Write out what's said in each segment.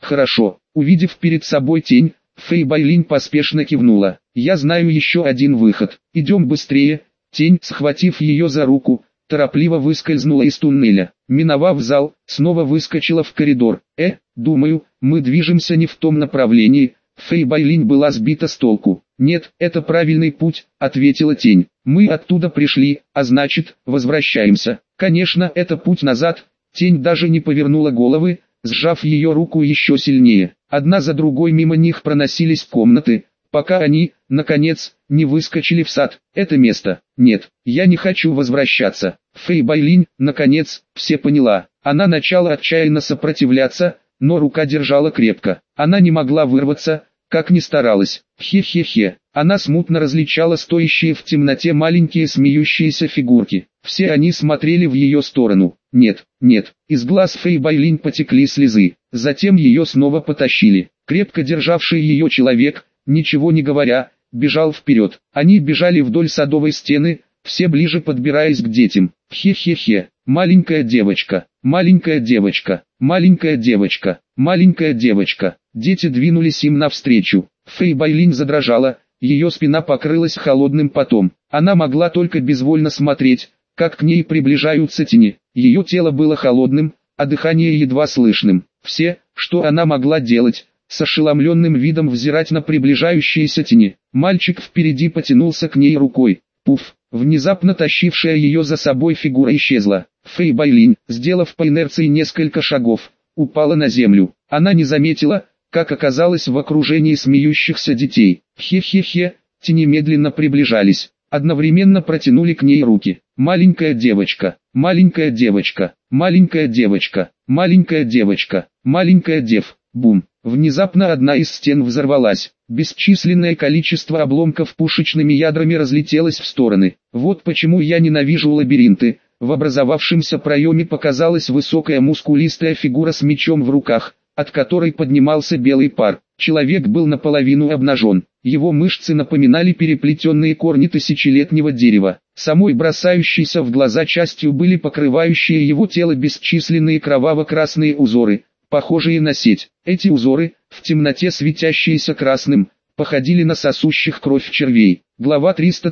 Хорошо. Увидев перед собой тень, Фэй Байлинь поспешно кивнула. Я знаю еще один выход. Идем быстрее. Тень, схватив ее за руку, торопливо выскользнула из туннеля. Миновав зал, снова выскочила в коридор. Думаю, мы движемся не в том направлении. Фэй Байлинь была сбита с толку. «Нет, это правильный путь», — ответила тень. «Мы оттуда пришли, а значит, возвращаемся». Конечно, это путь назад. Тень даже не повернула головы, сжав ее руку еще сильнее. Одна за другой мимо них проносились комнаты, пока они, наконец, не выскочили в сад. Это место. Нет, я не хочу возвращаться. Фэй Байлинь, наконец, все поняла. Она начала отчаянно сопротивляться, но рука держала крепко. Она не могла вырваться, как ни старалась. Хе-хе-хе. Она смутно различала стоящие в темноте маленькие смеющиеся фигурки. Все они смотрели в ее сторону. Нет, нет. Из глаз Фэй Байлинь потекли слезы. Затем ее снова потащили. Крепко державший ее человек, ничего не говоря, бежал вперед. Они бежали вдоль садовой стены, все ближе подбираясь к детям. Хе-хе-хе. Маленькая девочка, маленькая девочка, маленькая девочка, маленькая девочка. Дети двинулись им навстречу. Фэй Байлинь задрожала, ее спина покрылась холодным потом. Она могла только безвольно смотреть, как к ней приближаются тени. Ее тело было холодным, а дыхание едва слышным. Все, что она могла делать, с ошеломленным видом взирать на приближающиеся тени. Мальчик впереди потянулся к ней рукой. Пуф! Внезапно тащившая ее за собой фигура исчезла. Фэй Байлинь, сделав по инерции несколько шагов, упала на землю. Она не заметила, как оказалась в окружении смеющихся детей. Хе-хе-хе, тени медленно приближались, одновременно протянули к ней руки. Маленькая девочка, маленькая девочка, маленькая девочка, маленькая девочка, маленькая дев. Бум! Внезапно одна из стен взорвалась. Бесчисленное количество обломков пушечными ядрами разлетелось в стороны. Вот почему я ненавижу лабиринты. В образовавшемся проеме показалась высокая мускулистая фигура с мечом в руках, от которой поднимался белый пар. Человек был наполовину обнажен. Его мышцы напоминали переплетенные корни тысячелетнего дерева. Самой бросающейся в глаза частью были покрывающие его тело бесчисленные кроваво-красные узоры, похожие на сеть. Эти узоры, в темноте светящиеся красным, походили на сосущих кровь червей. Глава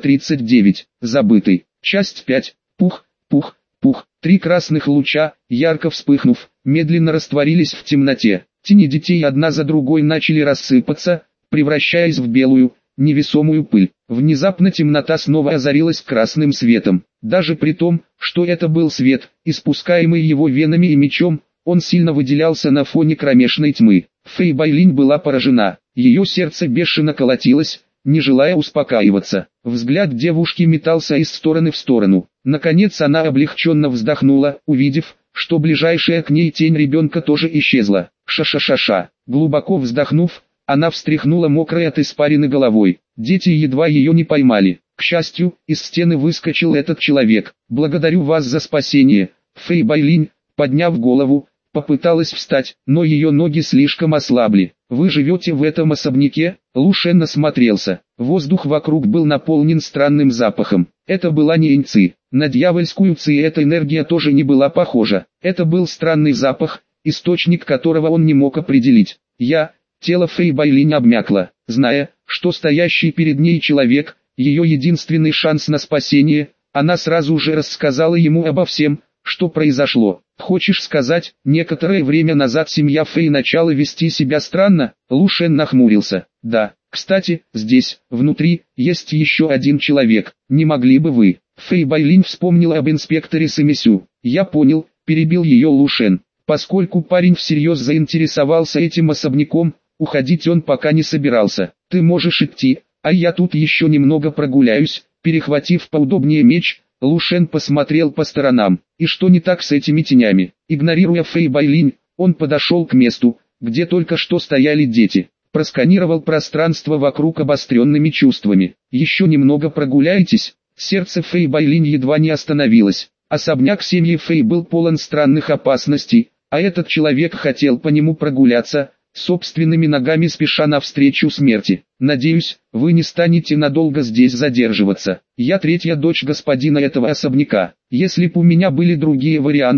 339. Забытый. Часть 5. Пух, пух, пух. Три красных луча, ярко вспыхнув, медленно растворились в темноте. Тени детей одна за другой начали рассыпаться, превращаясь в белую, невесомую пыль. Внезапно темнота снова озарилась красным светом. Даже при том, что это был свет, испускаемый его венами и мечом, он сильно выделялся на фоне кромешной тьмы. Фэй Байлинь была поражена. Ее сердце бешено колотилось, не желая успокаиваться. Взгляд девушки метался из стороны в сторону. Наконец она облегченно вздохнула, увидев, что ближайшая к ней тень ребенка тоже исчезла. Ша-ша-ша-ша. Глубоко вздохнув, она встряхнула мокрой от испарины головой. Дети едва ее не поймали. К счастью, из стены выскочил этот человек. «Благодарю вас за спасение, Фэй Байлинь», подняв голову, попыталась встать, но ее ноги слишком ослабли. «Вы живете в этом особняке?» Лу Шен осмотрелся. Воздух вокруг был наполнен странным запахом. Это была не иньци. На дьявольскую ци эта энергия тоже не была похожа. Это был странный запах, источник которого он не мог определить. Тело Фэй Байлинь обмякло, зная, что стоящий перед ней человек, ее единственный шанс на спасение, она сразу же рассказала ему обо всем, что произошло. «Хочешь сказать, некоторое время назад семья Фэй начала вести себя странно?» Лу Шен нахмурился. «Да, кстати, здесь, внутри, есть еще один человек. Не могли бы вы?» Фэй Байлинь вспомнила об инспекторе Сэмисю. «Я понял», перебил ее Лу Шен. Поскольку парень всерьез заинтересовался этим особняком, уходить он пока не собирался. «Ты можешь идти, а я тут еще немного прогуляюсь». Перехватив поудобнее меч, Лу Шен посмотрел по сторонам. И что не так с этими тенями? Игнорируя Фэй Байлинь, он подошел к месту, где только что стояли дети. Просканировал пространство вокруг обостренными чувствами. «Еще немного прогуляйтесь». Сердце Фэй Байлинь едва не остановилось. Особняк семьи Фэй был полон странных опасностей, а этот человек хотел по нему прогуляться, собственными ногами спеша навстречу смерти. «Надеюсь, вы не станете надолго здесь задерживаться. Я третья дочь господина этого особняка. Если б у меня были другие варианты,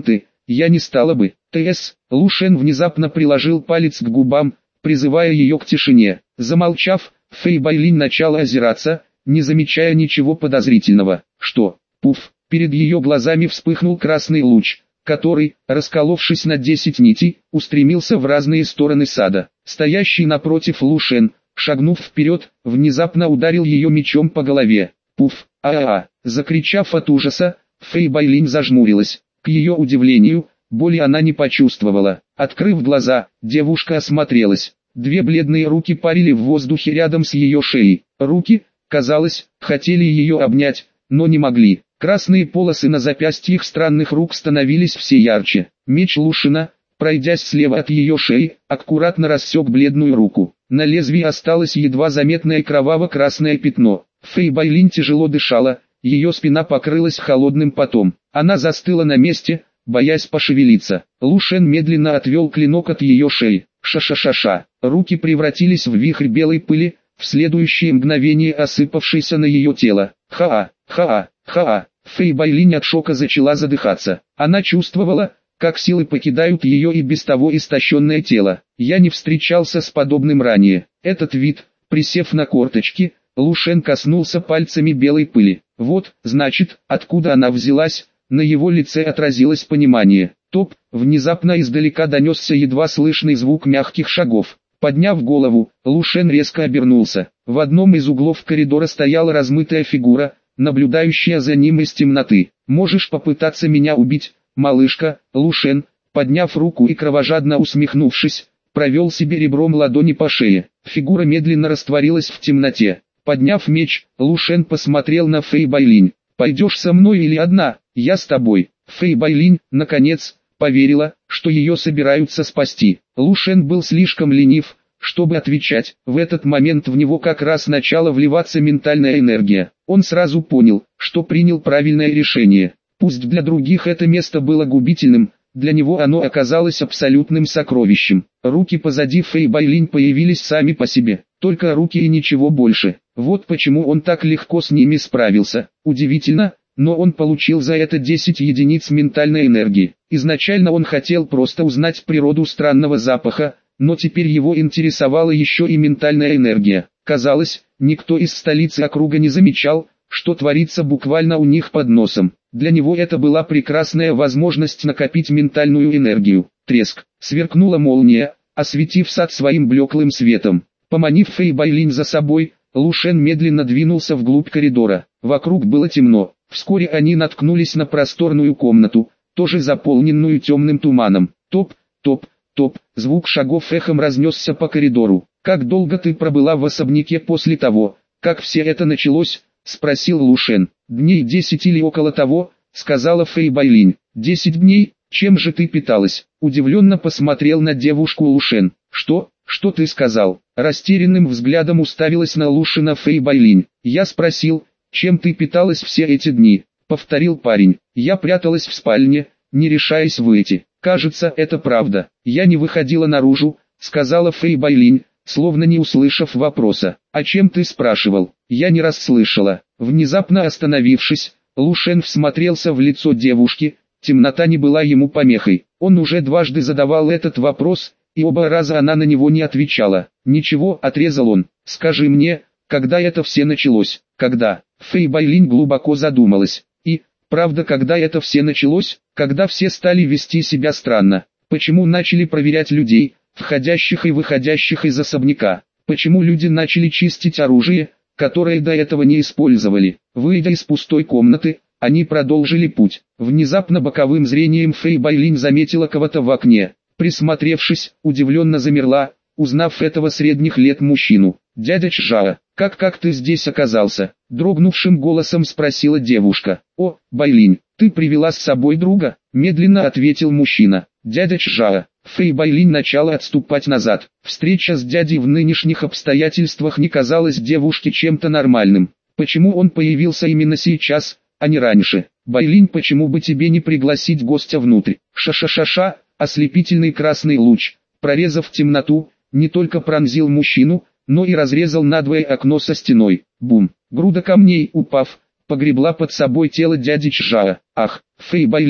я не стала бы. Т.С. Лушен внезапно приложил палец к губам, призывая ее к тишине. Замолчав, Фэй Байлинь начала озираться, не замечая ничего подозрительного. Что? Пуф! Перед ее глазами вспыхнул красный луч, который, расколовшись на 10 нитей, устремился в разные стороны сада. Стоящий напротив Лушен, шагнув вперед, внезапно ударил ее мечом по голове. Пуф! А-а-а! Закричав от ужаса, Фэй Байлинь зажмурилась. К ее удивлению, боли она не почувствовала. Открыв глаза, девушка осмотрелась. Две бледные руки парили в воздухе рядом с ее шеей. Руки, казалось, хотели ее обнять, но не могли. Красные полосы на запястьях странных рук становились все ярче. Меч Лушена, пройдясь слева от ее шеи, аккуратно рассек бледную руку. На лезвии осталось едва заметное кроваво-красное пятно. Фэй Байлинь тяжело дышала, ее спина покрылась холодным потом. Она застыла на месте, боясь пошевелиться. Лушен медленно отвел клинок от ее шеи. Ша-ша-ша-ша. Руки превратились в вихрь белой пыли, в следующее мгновение осыпавшейся на ее тело. Ха-а, ха-а, ха-а. Фэй Байлинь от шока начала задыхаться. Она чувствовала, как силы покидают ее и без того истощенное тело. Я не встречался с подобным ранее. Этот вид, присев на корточки, Лушен коснулся пальцами белой пыли. Вот, значит, откуда она взялась. На его лице отразилось понимание. Топ, внезапно издалека донесся едва слышный звук мягких шагов. Подняв голову, Лушен резко обернулся. В одном из углов коридора стояла размытая фигура, наблюдающая за ним из темноты. «Можешь попытаться меня убить, малышка?» Лушен, подняв руку и кровожадно усмехнувшись, провел себе ребром ладони по шее. Фигура медленно растворилась в темноте. Подняв меч, Лушен посмотрел на Фэй Байлинь. «Пойдешь со мной или одна? Я с тобой». Фэй Байлинь, наконец, поверила, что ее собираются спасти. Лушен был слишком ленив, чтобы отвечать. В этот момент в него как раз начала вливаться ментальная энергия. Он сразу понял, что принял правильное решение. Пусть для других это место было губительным, для него оно оказалось абсолютным сокровищем. Руки позади Фэй Байлинь появились сами по себе. Только руки и ничего больше. Вот почему он так легко с ними справился. Удивительно, но он получил за это 10 единиц ментальной энергии. Изначально он хотел просто узнать природу странного запаха, но теперь его интересовала еще и ментальная энергия. Казалось, никто из столицы округа не замечал, что творится буквально у них под носом. Для него это была прекрасная возможность накопить ментальную энергию. Треск. Сверкнула молния, осветив сад своим блеклым светом. Поманив Фэй Байлинь за собой, Лушен медленно двинулся вглубь коридора. Вокруг было темно. Вскоре они наткнулись на просторную комнату, тоже заполненную темным туманом. Топ, топ, топ. Звук шагов эхом разнесся по коридору. «Как долго ты пробыла в особняке после того, как все это началось?» — спросил Лушен. «Дней 10 или около того», — сказала Фэй Байлинь. 10 дней? Чем же ты питалась?» Удивленно посмотрел на девушку Лушен. «Что? Что ты сказал?» Растерянным взглядом уставилась на Лушена Фэй Байлинь. «Я спросил, чем ты питалась все эти дни?» — повторил парень. «Я пряталась в спальне, не решаясь выйти. Кажется, это правда. Я не выходила наружу», — сказала Фэй Байлинь, словно не услышав вопроса. «А чем ты спрашивал?» «Я не расслышала». Внезапно остановившись, Лушен всмотрелся в лицо девушки. Темнота не была ему помехой. Он уже дважды задавал этот вопрос, и оба раза она на него не отвечала. «Ничего», — отрезал он. «Скажи мне, когда это все началось?» «Когда?» Фэй Байлинь глубоко задумалась. «И, правда, когда это все началось?» «Когда все стали вести себя странно. Почему начали проверять людей, входящих и выходящих из особняка? Почему люди начали чистить оружие, которое до этого не использовали?» Выйдя из пустой комнаты, они продолжили путь. Внезапно боковым зрением Фэй Байлинь заметила кого-то в окне. Присмотревшись, удивленно замерла, узнав этого средних лет мужчину. «Дядя Чжао, как ты здесь оказался?» Дрогнувшим голосом спросила девушка. «О, Байлинь, ты привела с собой друга?» Медленно ответил мужчина. «Дядя Чжао». Фэй Байлинь начала отступать назад. Встреча с дядей в нынешних обстоятельствах не казалась девушке чем-то нормальным. Почему он появился именно сейчас, а не раньше? «Байлинь, почему бы тебе не пригласить гостя внутрь?» Ша-ша-ша-ша. Ослепительный красный луч, прорезав темноту, не только пронзил мужчину, но и разрезал надвое окно со стеной. Бум! Груда камней, упав, погребла под собой тело дяди Чжао. «Ах!» Фэй Байлинь,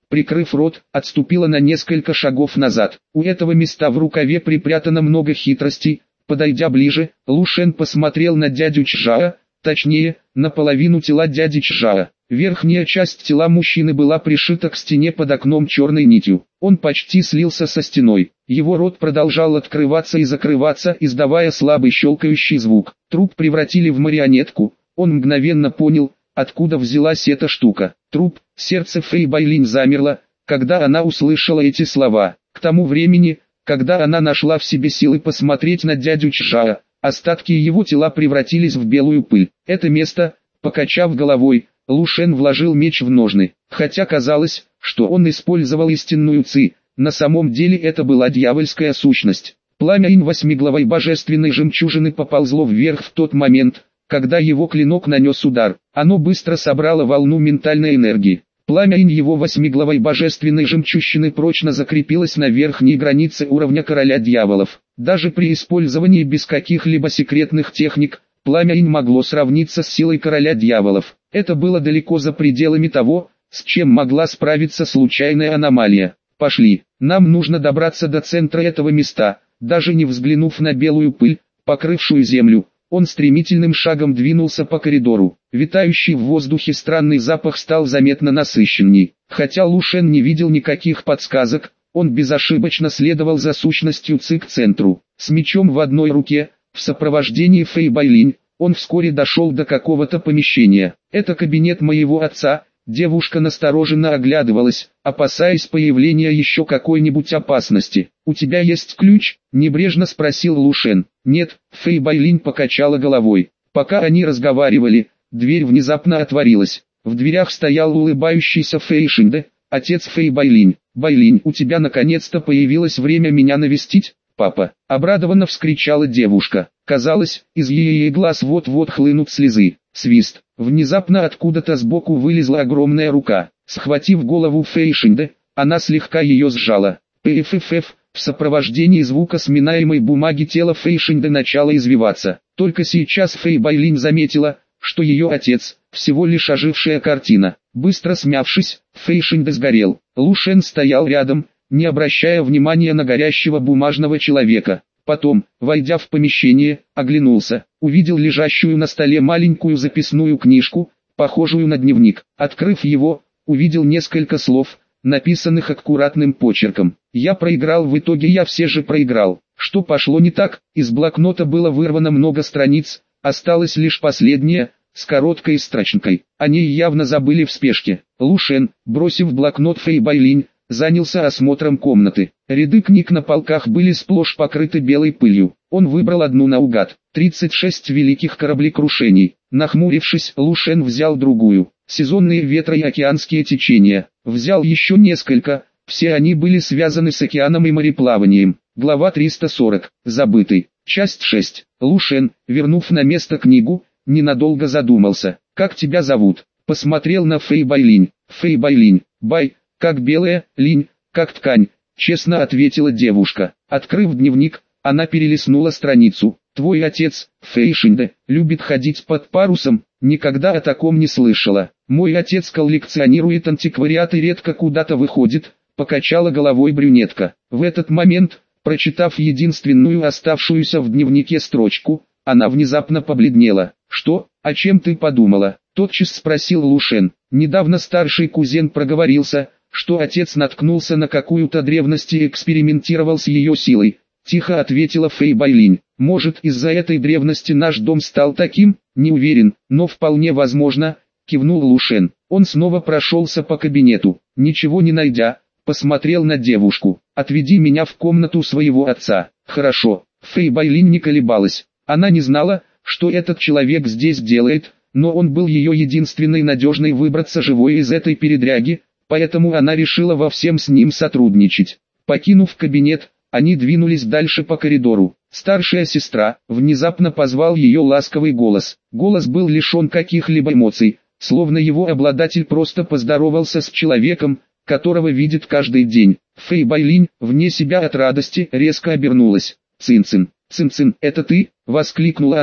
прикрыв рот, отступила на несколько шагов назад. У этого места в рукаве припрятано много хитростей. Подойдя ближе, Лу Шен посмотрел на дядю Чжао, точнее, на половину тела дяди Чжао. Верхняя часть тела мужчины была пришита к стене под окном черной нитью. Он почти слился со стеной. Его рот продолжал открываться и закрываться, издавая слабый щелкающий звук. Труп превратили в марионетку. Он мгновенно понял, откуда взялась эта штука. Труп, сердце Фэй Байлинь замерло, когда она услышала эти слова. К тому времени, когда она нашла в себе силы посмотреть на дядю Чжао, остатки его тела превратились в белую пыль. Это место, покачав головой, Лу Шен вложил меч в ножны. Хотя казалось, что он использовал истинную ци, на самом деле это была дьявольская сущность. Пламя Инь восьмиглавой божественной жемчужины поползло вверх в тот момент, когда его клинок нанес удар. Оно быстро собрало волну ментальной энергии. Пламя Инь его восьмиглавой божественной жемчужины прочно закрепилось на верхней границе уровня короля дьяволов. Даже при использовании без каких-либо секретных техник, пламя Инь могло сравниться с силой короля дьяволов. Это было далеко за пределами того, с чем могла справиться случайная аномалия. Пошли, нам нужно добраться до центра этого места. Даже не взглянув на белую пыль, покрывшую землю, он стремительным шагом двинулся по коридору. Витающий в воздухе странный запах стал заметно насыщенней. Хотя Лу Шен не видел никаких подсказок, он безошибочно следовал за сущностью ци к центру. С мечом в одной руке, в сопровождении Фэй Байлинь, он вскоре дошел до какого-то помещения. «Это кабинет моего отца». Девушка настороженно оглядывалась, опасаясь появления еще какой-нибудь опасности. «У тебя есть ключ?» – небрежно спросил Лу Шен. «Нет», – Фэй Байлинь покачала головой. Пока они разговаривали, дверь внезапно отворилась. В дверях стоял улыбающийся Фэй Шинде, отец Фэй Байлинь. «Байлинь, у тебя наконец-то появилось время меня навестить?» «Папа!» – обрадованно вскричала девушка. Казалось, из ее глаз вот-вот хлынут слезы. Свист. Внезапно откуда-то сбоку вылезла огромная рука. Схватив голову Фэй Шинде, она слегка ее сжала. Пффф. В сопровождении звука сминаемой бумаги тело Фэй Шинде начало извиваться. Только сейчас Фэй Байлинь заметила, что ее отец – всего лишь ожившая картина. Быстро смявшись, Фэй Шинде сгорел. Лу Шен стоял рядом, не обращая внимания на горящего бумажного человека. Потом, войдя в помещение, оглянулся, увидел лежащую на столе маленькую записную книжку, похожую на дневник. Открыв его, увидел несколько слов, написанных аккуратным почерком. «Я проиграл, в итоге я все же проиграл». Что пошло не так? Из блокнота было вырвано много страниц, осталась лишь последняя, с короткой строчкой. О ней явно забыли в спешке. Лу Шен, бросив блокнот Фэй Байлинь, занялся осмотром комнаты. Ряды книг на полках были сплошь покрыты белой пылью. Он выбрал одну наугад. 36 великих кораблекрушений. Нахмурившись, Лу Шен взял другую. Сезонные ветры и океанские течения. Взял еще несколько. Все они были связаны с океаном и мореплаванием. Глава 340. Забытый. Часть 6. Лу Шен, вернув на место книгу, ненадолго задумался. «Как тебя зовут?» Посмотрел на Фэй Байлинь. «Фэй Байлинь. Бай. Как белая, линь, как ткань», — честно ответила девушка. Открыв дневник, она перелистнула страницу. «Твой отец, Фэй Шинде, любит ходить под парусом?» «Никогда о таком не слышала. Мой отец коллекционирует антиквариат и редко куда-то выходит», — покачала головой брюнетка. В этот момент, прочитав единственную оставшуюся в дневнике строчку, она внезапно побледнела. «Что? О чем ты подумала?» — тотчас спросил Лу Шен. Недавно старший кузен проговорился, что отец наткнулся на какую-то древность и экспериментировал с ее силой. Тихо ответила Фэй Байлинь. «Может, из-за этой древности наш дом стал таким? Не уверен, но вполне возможно», — кивнул Лу Шен. Он снова прошелся по кабинету. Ничего не найдя, посмотрел на девушку. «Отведи меня в комнату своего отца». «Хорошо». Фэй Байлинь не колебалась. Она не знала, что этот человек здесь делает, но он был ее единственной надежной выбраться живой из этой передряги, поэтому она решила во всем с ним сотрудничать. Покинув кабинет, они двинулись дальше по коридору. Старшая сестра, внезапно позвал ее ласковый голос. Голос был лишен каких-либо эмоций, словно его обладатель просто поздоровался с человеком, которого видит каждый день. Фэй Байлинь, вне себя от радости, резко обернулась. «Цин-цин, Цин-цин, это ты?» — воскликнула она,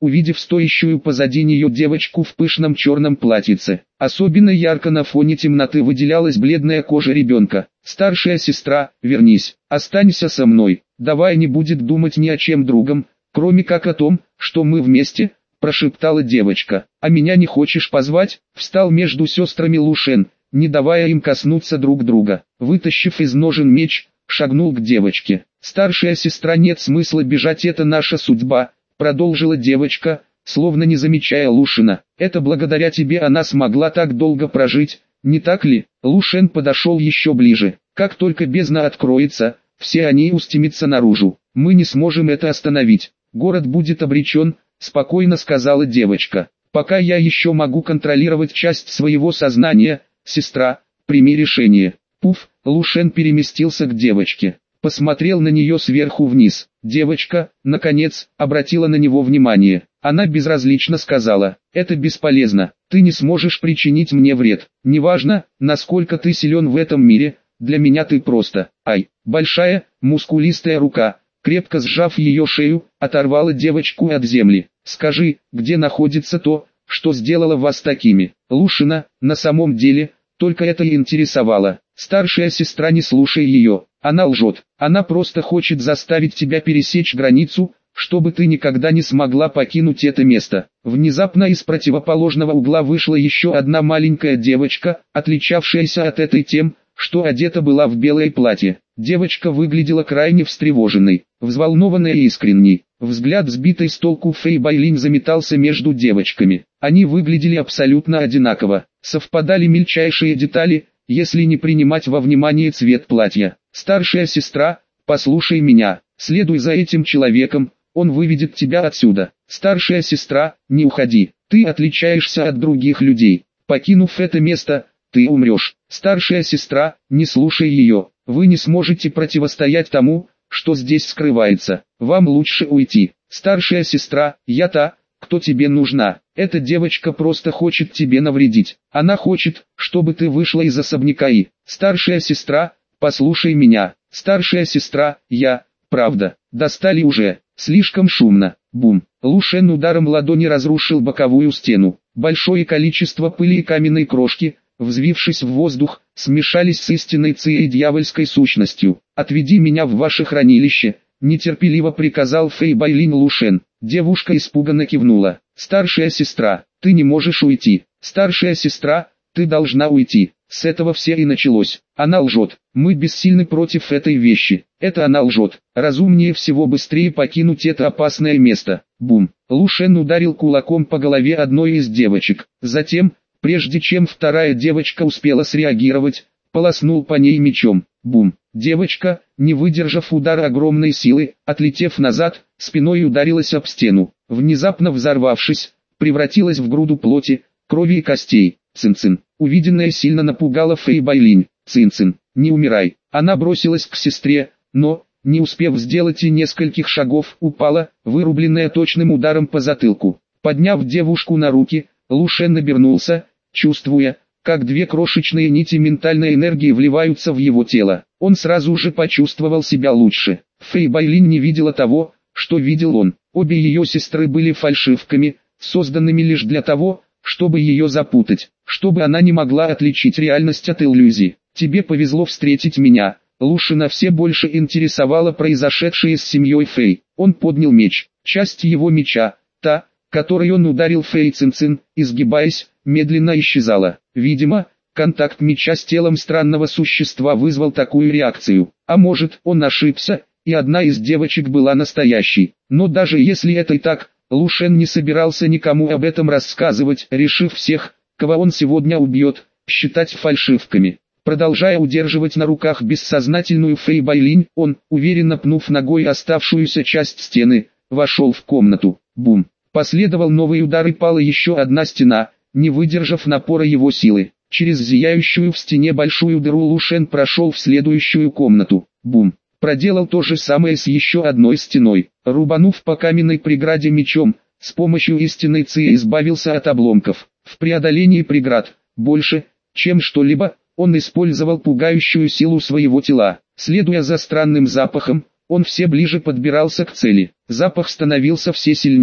увидев стоящую позади нее девочку в пышном черном платьице. Особенно ярко на фоне темноты выделялась бледная кожа ребенка. «Старшая сестра, вернись, останься со мной, давай не будет думать ни о чем другом, кроме как о том, что мы вместе», прошептала девочка. «А меня не хочешь позвать?» Встал между сестрами Лушен, не давая им коснуться друг друга. Вытащив из ножен меч, шагнул к девочке. «Старшая сестра, нет смысла бежать, это наша судьба», продолжила девочка, словно не замечая Лушена. «Это благодаря тебе она смогла так долго прожить, не так ли?» Лушен подошел еще ближе. «Как только бездна откроется, все они устремятся наружу. Мы не сможем это остановить. Город будет обречен», спокойно сказала девочка. «Пока я еще могу контролировать часть своего сознания, сестра, прими решение». Пуф, Лушен переместился к девочке. Посмотрел на нее сверху вниз. Девочка, наконец, обратила на него внимание. Она безразлично сказала: «Это бесполезно, ты не сможешь причинить мне вред. Неважно, насколько ты силен в этом мире, для меня ты просто...» Ай, большая, мускулистая рука, крепко сжав ее шею, оторвала девочку от земли. «Скажи, где находится то, что сделало вас такими?» Лушина, на самом деле, только это и интересовало. «Старшая сестра, не слушай ее, она лжет, она просто хочет заставить тебя пересечь границу, чтобы ты никогда не смогла покинуть это место». Внезапно из противоположного угла вышла еще одна маленькая девочка, отличавшаяся от этой тем, что одета была в белое платье. Девочка выглядела крайне встревоженной, взволнованной и искренней. Взгляд сбитый с толку Фэй Байлинь заметался между девочками. Они выглядели абсолютно одинаково, совпадали мельчайшие детали, если не принимать во внимание цвет платья. «Старшая сестра, послушай меня, следуй за этим человеком, он выведет тебя отсюда. Старшая сестра, не уходи, ты отличаешься от других людей. Покинув это место, ты умрешь. Старшая сестра, не слушай ее, вы не сможете противостоять тому, что здесь скрывается. Вам лучше уйти. Старшая сестра, я та, кто тебе нужна. Эта девочка просто хочет тебе навредить. Она хочет, чтобы ты вышла из особняка и... Старшая сестра, послушай меня. Старшая сестра, я... Правда, достали уже. Слишком шумно. Бум. Лушен ударом ладони разрушил боковую стену. Большое количество пыли и каменной крошки, взвившись в воздух, смешались с истинной цией дьявольской сущностью. «Отведи меня в ваше хранилище», — нетерпеливо приказал Фэй Байлинь Лушен. Девушка испуганно кивнула. «Старшая сестра, ты не можешь уйти. Старшая сестра, ты должна уйти». С этого все и началось. Она лжет. Мы бессильны против этой вещи. Это она лжет. Разумнее всего быстрее покинуть это опасное место. Бум. Лушен ударил кулаком по голове одной из девочек. Затем, прежде чем вторая девочка успела среагировать, полоснул по ней мечом. Бум. Девочка, не выдержав удара огромной силы, отлетев назад, спиной ударилась об стену. Внезапно взорвавшись, превратилась в груду плоти, крови и костей. Цин-цин. Увиденное сильно напугало Фэй Байлинь. «Цин-цин, не умирай». Она бросилась к сестре, но, не успев сделать и нескольких шагов, упала, вырубленная точным ударом по затылку. Подняв девушку на руки, Лушен обернулся, чувствуя, как две крошечные нити ментальной энергии вливаются в его тело. Он сразу же почувствовал себя лучше. Фэй Байлинь не видела того, что видел он. Обе ее сестры были фальшивками, созданными лишь для того, чтобы ее запутать, чтобы она не могла отличить реальность от иллюзий. «Тебе повезло встретить меня». Лушена все больше интересовало произошедшее с семьей Фэй. Он поднял меч. Часть его меча, та, которой он ударил Фэй Цин-цин, изгибаясь, медленно исчезала. Видимо, контакт меча с телом странного существа вызвал такую реакцию. А может, он ошибся, и одна из девочек была настоящей. Но даже если это и так, Лушен не собирался никому об этом рассказывать, решив всех, кого он сегодня убьет, считать фальшивками. Продолжая удерживать на руках бессознательную Фэй Байлинь, он, уверенно пнув ногой оставшуюся часть стены, вошел в комнату. Бум. Последовал новый удар и пала еще одна стена, не выдержав напора его силы. Через зияющую в стене большую дыру Лушен прошел в следующую комнату. Бум. Проделал то же самое с еще одной стеной. Рубанув по каменной преграде мечом, с помощью истинной ци избавился от обломков. В преодолении преград, больше, чем что-либо, он использовал пугающую силу своего тела. Следуя за странным запахом, он все ближе подбирался к цели. Запах становился все сильнее.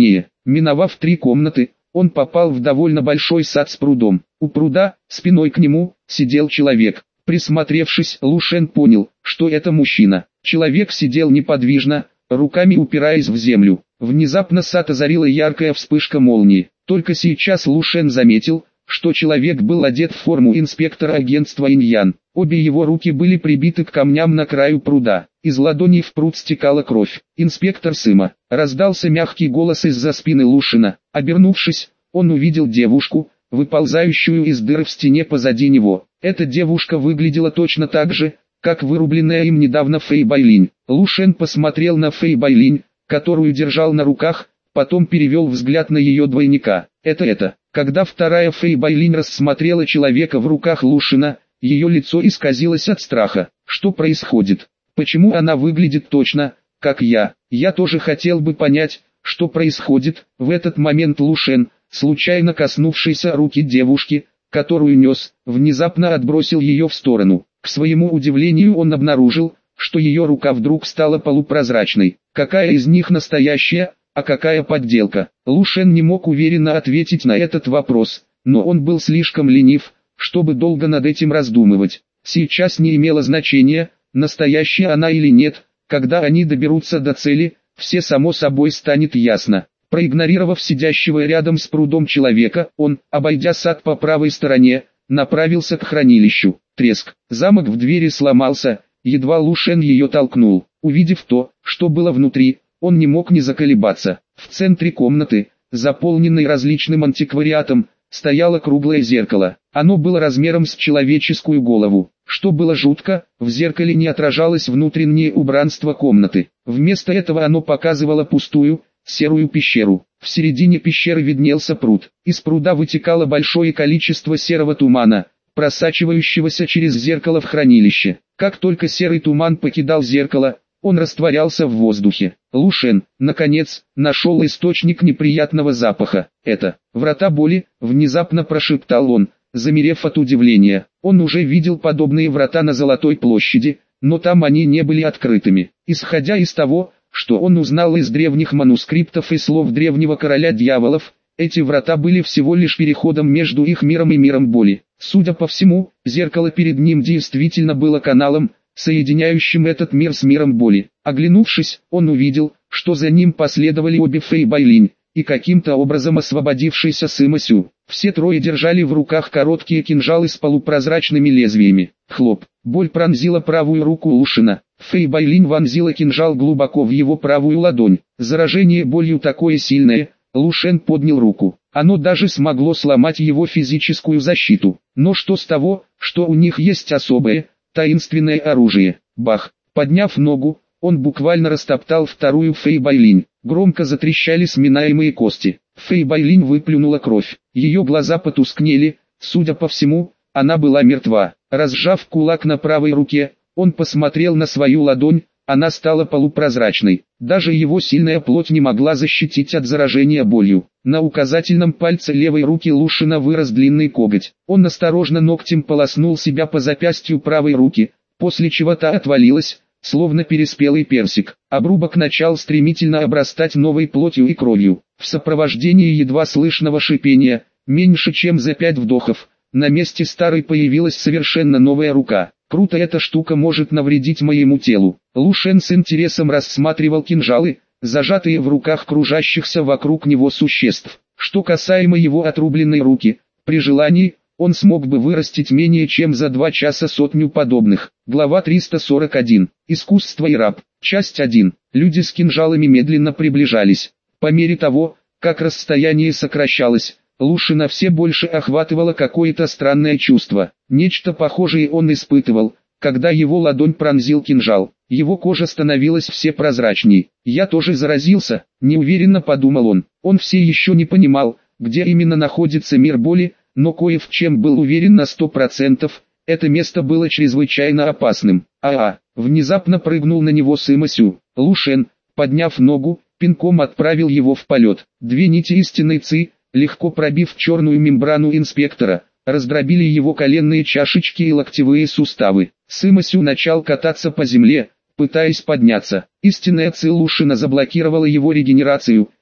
Миновав 3 комнаты, он попал в довольно большой сад с прудом. У пруда, спиной к нему, сидел человек. Присмотревшись, Лу Шен понял, что это мужчина. Человек сидел неподвижно, руками упираясь в землю. Внезапно сад озарила яркая вспышка молнии. Только сейчас Лу Шен заметил, что человек был одет в форму инспектора агентства Иньян. Обе его руки были прибиты к камням на краю пруда. Из ладоней в пруд стекала кровь. «Инспектор Сыма!» — раздался мягкий голос из-за спины Лу Шена. Обернувшись, он увидел девушку, выползающую из дыры в стене позади него. Эта девушка выглядела точно так же, как вырубленная им недавно Фэй Байлинь. Лу Шен посмотрел на Фэй Байлинь, которую держал на руках, потом перевел взгляд на ее двойника. Это. Когда вторая Фэй Байлинь рассмотрела человека в руках Лу Шена, ее лицо исказилось от страха. Что происходит? Почему она выглядит точно, как я? Я тоже хотел бы понять, что происходит. В этот момент Лу Шен, случайно коснувшийся руки девушки, которую нес, внезапно отбросил ее в сторону. К своему удивлению он обнаружил, что ее рука вдруг стала полупрозрачной. Какая из них настоящая, а какая подделка? Лу Шен не мог уверенно ответить на этот вопрос, но он был слишком ленив, чтобы долго над этим раздумывать. Сейчас не имело значения, настоящая она или нет, когда они доберутся до цели, все само собой станет ясно. Проигнорировав сидящего рядом с прудом человека, он, обойдя сад по правой стороне, направился к хранилищу. Треск. Замок в двери сломался, едва Лу Шен ее толкнул. Увидев то, что было внутри, он не мог не заколебаться. В центре комнаты, заполненной различным антиквариатом, стояло круглое зеркало. Оно было размером с человеческую голову. Что было жутко, в зеркале не отражалось внутреннее убранство комнаты. Вместо этого оно показывало пустую, серую пещеру. В середине пещеры виднелся пруд. Из пруда вытекало большое количество серого тумана, просачивающегося через зеркало в хранилище. Как только серый туман покидал зеркало, он растворялся в воздухе. Лу Шен, наконец, нашел источник неприятного запаха. «Это врата боли», — внезапно прошептал он, замерев от удивления. Он уже видел подобные врата на Золотой площади, но там они не были открытыми. Исходя из того, что он узнал из древних манускриптов и слов древнего короля дьяволов, эти врата были всего лишь переходом между их миром и миром боли. Судя по всему, зеркало перед ним действительно было каналом, соединяющим этот мир с миром боли. Оглянувшись, он увидел, что за ним последовали обе Фэй Байлинь, и каким-то образом освободившийся Сыма Сю. Все трое держали в руках короткие кинжалы с полупрозрачными лезвиями. Хлоп. Боль пронзила правую руку Лу Шена. Фэй Байлинь вонзила кинжал глубоко в его правую ладонь. Заражение болью такое сильное, Лу Шен поднял руку. Оно даже смогло сломать его физическую защиту. Но что с того, что у них есть особое, таинственное оружие? Бах! Подняв ногу, он буквально растоптал вторую Фэй Байлинь. Громко затрещали сминаемые кости. Фэй Байлинь выплюнула кровь. Ее глаза потускнели, судя по всему, она была мертва. Разжав кулак на правой руке, он посмотрел на свою ладонь, она стала полупрозрачной. Даже его сильная плоть не могла защитить от заражения болью. На указательном пальце левой руки Лу Шена вырос длинный коготь. Он осторожно ногтем полоснул себя по запястью правой руки, после чего та отвалилась, словно переспелый персик. Обрубок начал стремительно обрастать новой плотью и кровью. В сопровождении едва слышного шипения, меньше чем за 5 вдохов, на месте старой появилась совершенно новая рука. Круто, эта штука может навредить моему телу. Лу Шен с интересом рассматривал кинжалы, зажатые в руках кружащихся вокруг него существ. Что касаемо его отрубленной руки, при желании, он смог бы вырастить менее чем за 2 часа 100 подобных. Глава 341. Искусство и раб. Часть 1. Люди с кинжалами медленно приближались. По мере того, как расстояние сокращалось, Лу Шена все больше охватывало какое-то странное чувство. Нечто похожее он испытывал, когда его ладонь пронзил кинжал. Его кожа становилась все прозрачней. «Я тоже заразился», — неуверенно подумал он. Он все еще не понимал, где именно находится мир боли, но кое в чем был уверен на 100%, это место было чрезвычайно опасным. Внезапно прыгнул на него Сыма Сю. Лу Шен, подняв ногу, пинком отправил его в полет. 2 нити истинной ци, легко пробив черную мембрану инспектора, раздробили его коленные чашечки и локтевые суставы. Сыма Сю начал кататься по земле, пытаясь подняться. Истинная ци Лу Шена заблокировала его регенерацию,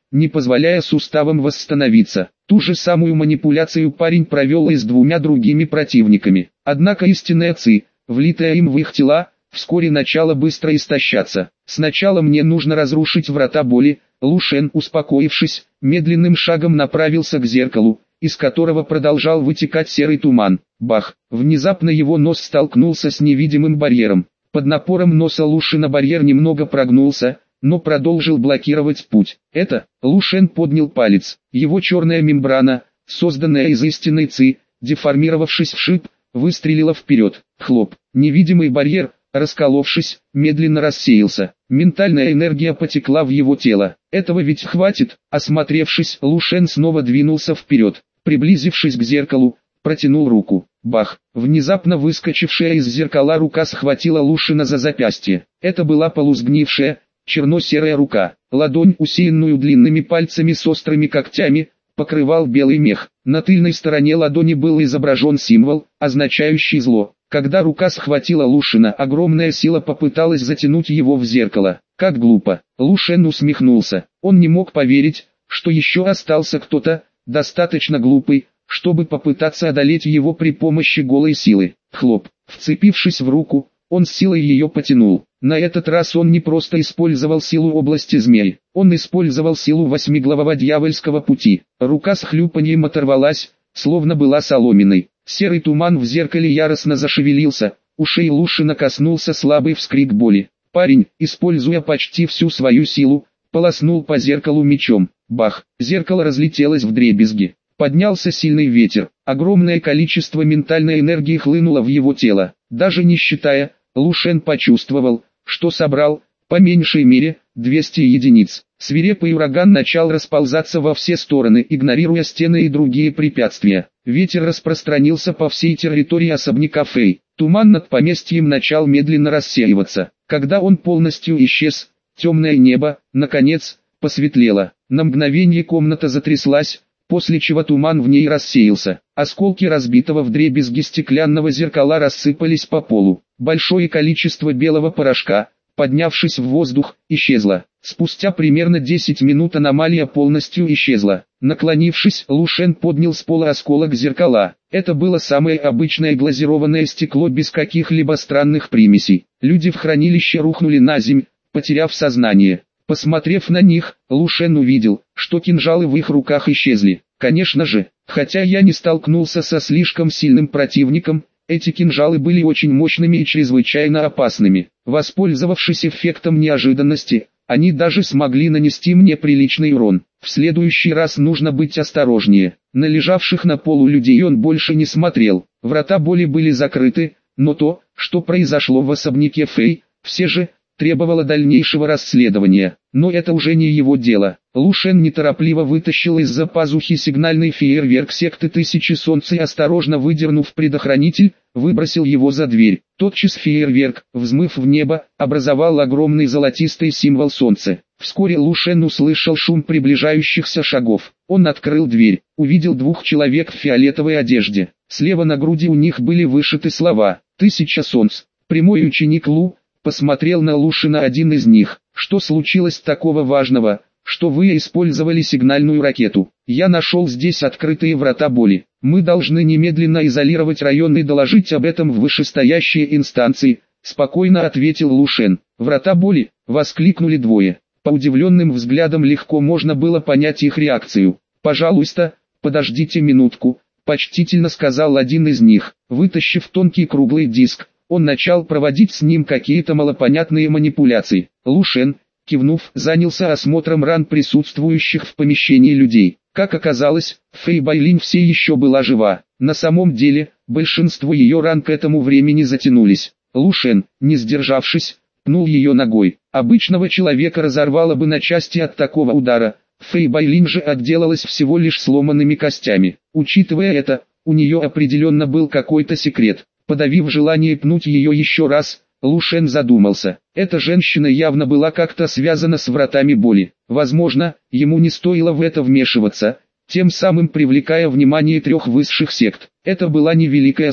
не позволяя суставам восстановиться. Ту же самую манипуляцию парень провел и с двумя другими противниками. Однако истинная ци, влитая им в их тела, вскоре начала быстро истощаться. «Сначала мне нужно разрушить врата боли». Лу Шен, успокоившись, медленным шагом направился к зеркалу, из которого продолжал вытекать серый туман. Бах! Внезапно его нос столкнулся с невидимым барьером. Под напором носа Лу Шена барьер немного прогнулся, но продолжил блокировать путь. Это, Лу Шен поднял палец. Его черная мембрана, созданная из истинной ци, деформировавшись в шип, выстрелила вперед. Хлоп! Невидимый барьер, расколовшись, медленно рассеялся. Ментальная энергия потекла в его тело. Этого ведь хватит. Осмотревшись, Лу Шен снова двинулся вперед. Приблизившись к зеркалу, протянул руку. Бах! Внезапно выскочившая из зеркала рука схватила Лу Шена за запястье. Это была полусгнившая, черно-серая рука. Ладонь, усеянную длинными пальцами с острыми когтями, покрывал белый мех. На тыльной стороне ладони был изображен символ, означающий зло. Когда рука схватила Лу Шена, огромная сила попыталась затянуть его в зеркало. Как глупо. Лу Шен усмехнулся. Он не мог поверить, что еще остался кто-то, достаточно глупый, чтобы попытаться одолеть его при помощи голой силы. Хлоп. Вцепившись в руку, он с силой ее потянул. На этот раз он не просто использовал силу области змей, он использовал силу восьмиглавого дьявольского пути. Рука с хлюпаньем оторвалась, словно была соломенной. Серый туман в зеркале яростно зашевелился, ушей Лу Шена коснулся слабый вскрик боли. Парень, используя почти всю свою силу, полоснул по зеркалу мечом. Бах! Зеркало разлетелось вдребезги. Поднялся сильный ветер. Огромное количество ментальной энергии хлынуло в его тело. Даже не считая, Лу Шен почувствовал, что собрал, по меньшей мере, 200 единиц. Свирепый ураган начал расползаться во все стороны, игнорируя стены и другие препятствия. Ветер распространился по всей территории особняка Фэй. Туман над поместьем начал медленно рассеиваться. Когда он полностью исчез, темное небо, наконец, посветлело. На мгновение комната затряслась, после чего туман в ней рассеялся. Осколки разбитого вдребезги стеклянного зеркала рассыпались по полу. Большое количество белого порошка, поднявшись в воздух, исчезло. Спустя примерно 10 минут аномалия полностью исчезла. Наклонившись, Лу Шен поднял с пола осколок зеркала. Это было самое обычное глазированное стекло без каких-либо странных примесей. Люди в хранилище рухнули на земь, потеряв сознание. Посмотрев на них, Лу Шен увидел, что кинжалы в их руках исчезли. Конечно же, хотя я не столкнулся со слишком сильным противником, эти кинжалы были очень мощными и чрезвычайно опасными. Воспользовавшись эффектом неожиданности, они даже смогли нанести мне приличный урон. В следующий раз нужно быть осторожнее. На лежавших на полу людей он больше не смотрел. Врата боли были закрыты, но то, что произошло в особняке Фэй, все же требовало дальнейшего расследования. Но это уже не его дело. Лу Шен неторопливо вытащил из-за пазухи сигнальный фейерверк секты Тысячи Солнца и, осторожно выдернув предохранитель, выбросил его за дверь. Тотчас фейерверк, взмыв в небо, образовал огромный золотистый символ солнца. Вскоре Лу Шен услышал шум приближающихся шагов. Он открыл дверь, увидел двух человек в фиолетовой одежде. Слева на груди у них были вышиты слова «Тысяча солнц». Прямой ученик Лу посмотрел на Лу Шена один из них. «Что случилось такого важного, что вы использовали сигнальную ракету? Я нашел здесь открытые врата боли. Мы должны немедленно изолировать район и доложить об этом в вышестоящие инстанции», спокойно ответил Лу Шен. «Врата боли?» — воскликнули двое. По удивленным взглядам легко можно было понять их реакцию. «Пожалуйста, подождите минутку», — почтительно сказал один из них. Вытащив тонкий круглый диск, он начал проводить с ним какие-то малопонятные манипуляции. Лу Шен, кивнув, занялся осмотром ран присутствующих в помещении людей. Как оказалось, Фэй Байлинь все еще была жива. На самом деле, большинство ее ран к этому времени затянулись. Лу Шен, не сдержавшись, пнул ее ногой. Обычного человека разорвало бы на части от такого удара. Фэй Байлинь же отделалась всего лишь сломанными костями. Учитывая это, у нее определенно был какой-то секрет. Подавив желание пнуть ее еще раз, Лу Шен задумался. Эта женщина явно была как-то связана с вратами боли. Возможно, ему не стоило в это вмешиваться, тем самым привлекая внимание трех высших сект. Это была не Великая Сун.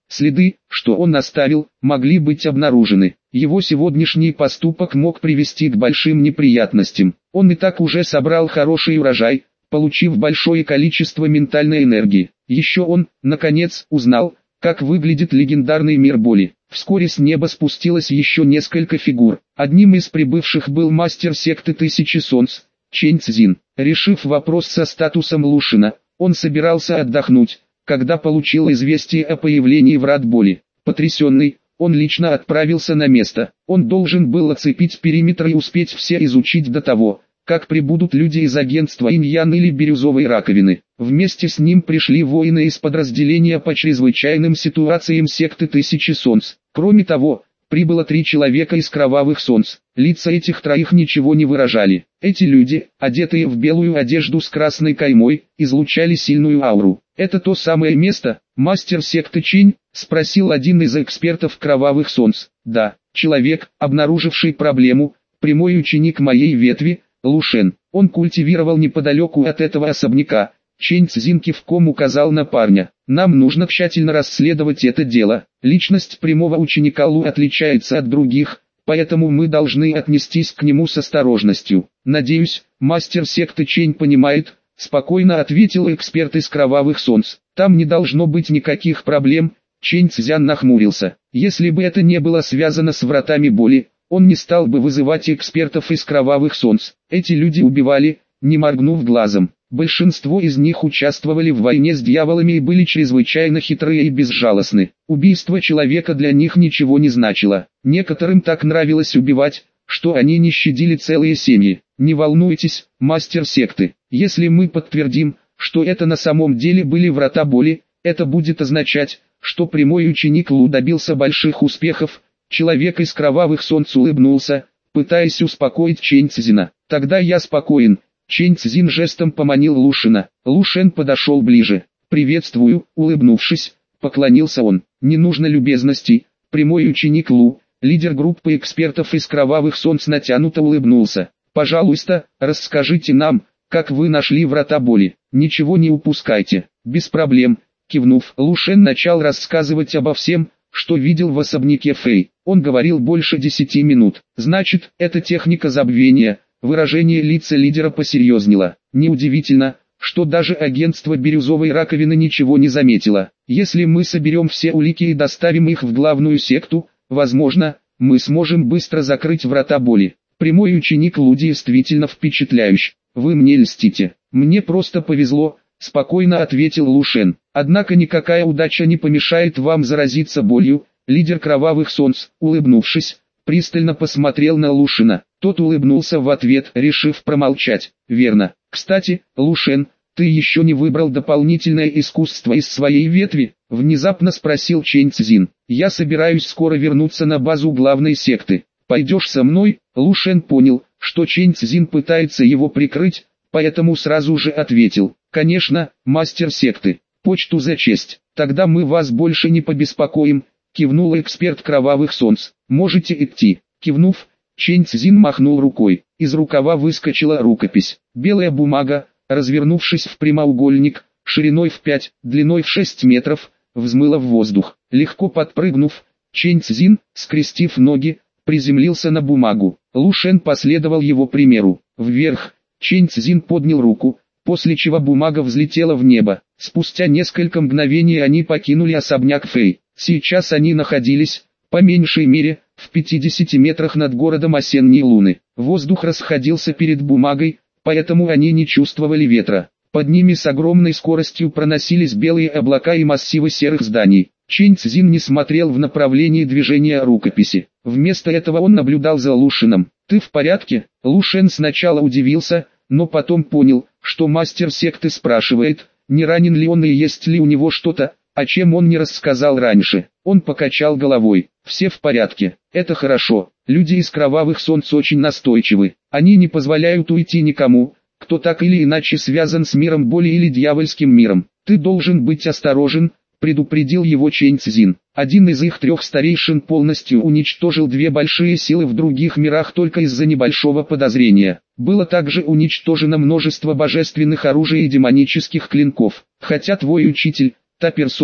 Следы, что он оставил, могли быть обнаружены. Его сегодняшний поступок мог привести к большим неприятностям. Он и так уже собрал хороший урожай, получив большое количество ментальной энергии. Еще он, наконец, узнал, как выглядит легендарный мир боли. Вскоре с неба спустилось еще несколько фигур. Одним из прибывших был мастер секты Тысячи Солнц, Чэнь Цзин. Решив вопрос со статусом Лушина, он собирался отдохнуть, когда получил известие о появлении врат боли. Потрясенный, он лично отправился на место. Он должен был оцепить периметр и успеть все изучить до того, как прибудут люди из агентства Инь-Ян или Бирюзовой раковины. Вместе с ним пришли воины из подразделения по чрезвычайным ситуациям секты Тысячи Солнц. Кроме того, прибыло 3 человека из Кровавых Солнц. Лица этих троих ничего не выражали. Эти люди, одетые в белую одежду с красной каймой, излучали сильную ауру. «Это то самое место, мастер секты Чинь?» — спросил один из экспертов Кровавых Солнц. «Да, человек, обнаруживший проблему, прямой ученик моей ветви, Лушен. Он культивировал неподалеку от этого особняка». Чэнь Цзин кивком указал на парня. «Нам нужно тщательно расследовать это дело. Личность прямого ученика Лу отличается от других, поэтому мы должны отнестись к нему с осторожностью. Надеюсь, мастер секты Чэнь понимает», — спокойно ответил эксперт из Кровавых Солнц. «Там не должно быть никаких проблем». Чэнь Цзян нахмурился. Если бы это не было связано с вратами боли, он не стал бы вызывать экспертов из Кровавых Солнц. Эти люди убивали, не моргнув глазом. Большинство из них участвовали в войне с дьяволами и были чрезвычайно хитрые и безжалостны. Убийство человека для них ничего не значило. Некоторым так нравилось убивать, что они не щадили целые семьи. Не волнуйтесь, мастер секты. Если мы подтвердим, что это на самом деле были врата боли, это будет означать, что прямой ученик Лу добился больших успехов. Человек из Кровавых Солнц улыбнулся, пытаясь успокоить Чэнь Цзина. «Тогда я спокоен». Чэнь Цзин жестом поманил Лушина. Лушен подошел ближе. «Приветствую», улыбнувшись, поклонился он. «Не нужно любезностей». Прямой ученик Лу, лидер группы экспертов из Кровавых Солнц, натянуто улыбнулся. «Пожалуйста, расскажите нам, как вы нашли врата боли. Ничего не упускайте». «Без проблем», кивнув, Лушен начал рассказывать обо всем, что видел в особняке Фэй. Он говорил больше 10 минут. «Значит, это техника забвения». Выражение лица лидера посерьезнело. Неудивительно, что даже агентство Бирюзовой раковины ничего не заметило. Если мы соберем все улики и доставим их в главную секту, возможно, мы сможем быстро закрыть врата боли. Прямой ученик Лу действительно впечатляющий. Вы мне льстите. Мне просто повезло, спокойно ответил Лушен. Однако никакая удача не помешает вам заразиться болью. Лидер Кровавых Солнц, улыбнувшись, пристально посмотрел на Лушина. Тот улыбнулся в ответ, решив промолчать. «Верно. Кстати, Лушен, ты еще не выбрал дополнительное искусство из своей ветви?» — внезапно спросил Чэнь Цзин. «Я собираюсь скоро вернуться на базу главной секты. Пойдешь со мной?» Лушен понял, что Чэнь Цзин пытается его прикрыть, поэтому сразу же ответил. «Конечно, мастер секты. Почту за честь. Тогда мы вас больше не побеспокоим», — кивнул эксперт Кровавых Солнц. «Можете идти». Кивнув, Чэнь Цзин махнул рукой. Из рукава выскочила рукопись. Белая бумага, развернувшись в прямоугольник, шириной в 5, длиной в 6 метров, взмыла в воздух. Легко подпрыгнув, Чэнь Цзин, скрестив ноги, приземлился на бумагу. Лушен последовал его примеру. Вверх, Чэнь Цзин поднял руку, после чего бумага взлетела в небо. Спустя несколько мгновений они покинули особняк Фэй. Сейчас они находились, по меньшей мере, в 50 метрах над городом осенней луны. Воздух расходился перед бумагой, поэтому они не чувствовали ветра. Под ними с огромной скоростью проносились белые облака и массивы серых зданий. Чэнь Цзин не смотрел в направлении движения рукописи. Вместо этого он наблюдал за Лушином. «Ты в порядке?» Лушен сначала удивился, но потом понял, что мастер секты спрашивает, не ранен ли он и есть ли у него что-то, о чем он не рассказал раньше. Он покачал головой. «Все в порядке. Это хорошо. Люди из Кровавых Солнц очень настойчивы. Они не позволяют уйти никому, кто так или иначе связан с миром боли или дьявольским миром. Ты должен быть осторожен», — предупредил его Чэнь Цзин. Один из их 3 старейшин полностью уничтожил 2 большие силы в других мирах только из-за небольшого подозрения. Было также уничтожено множество божественных оружий и демонических клинков. Хотя твой учитель, та персона,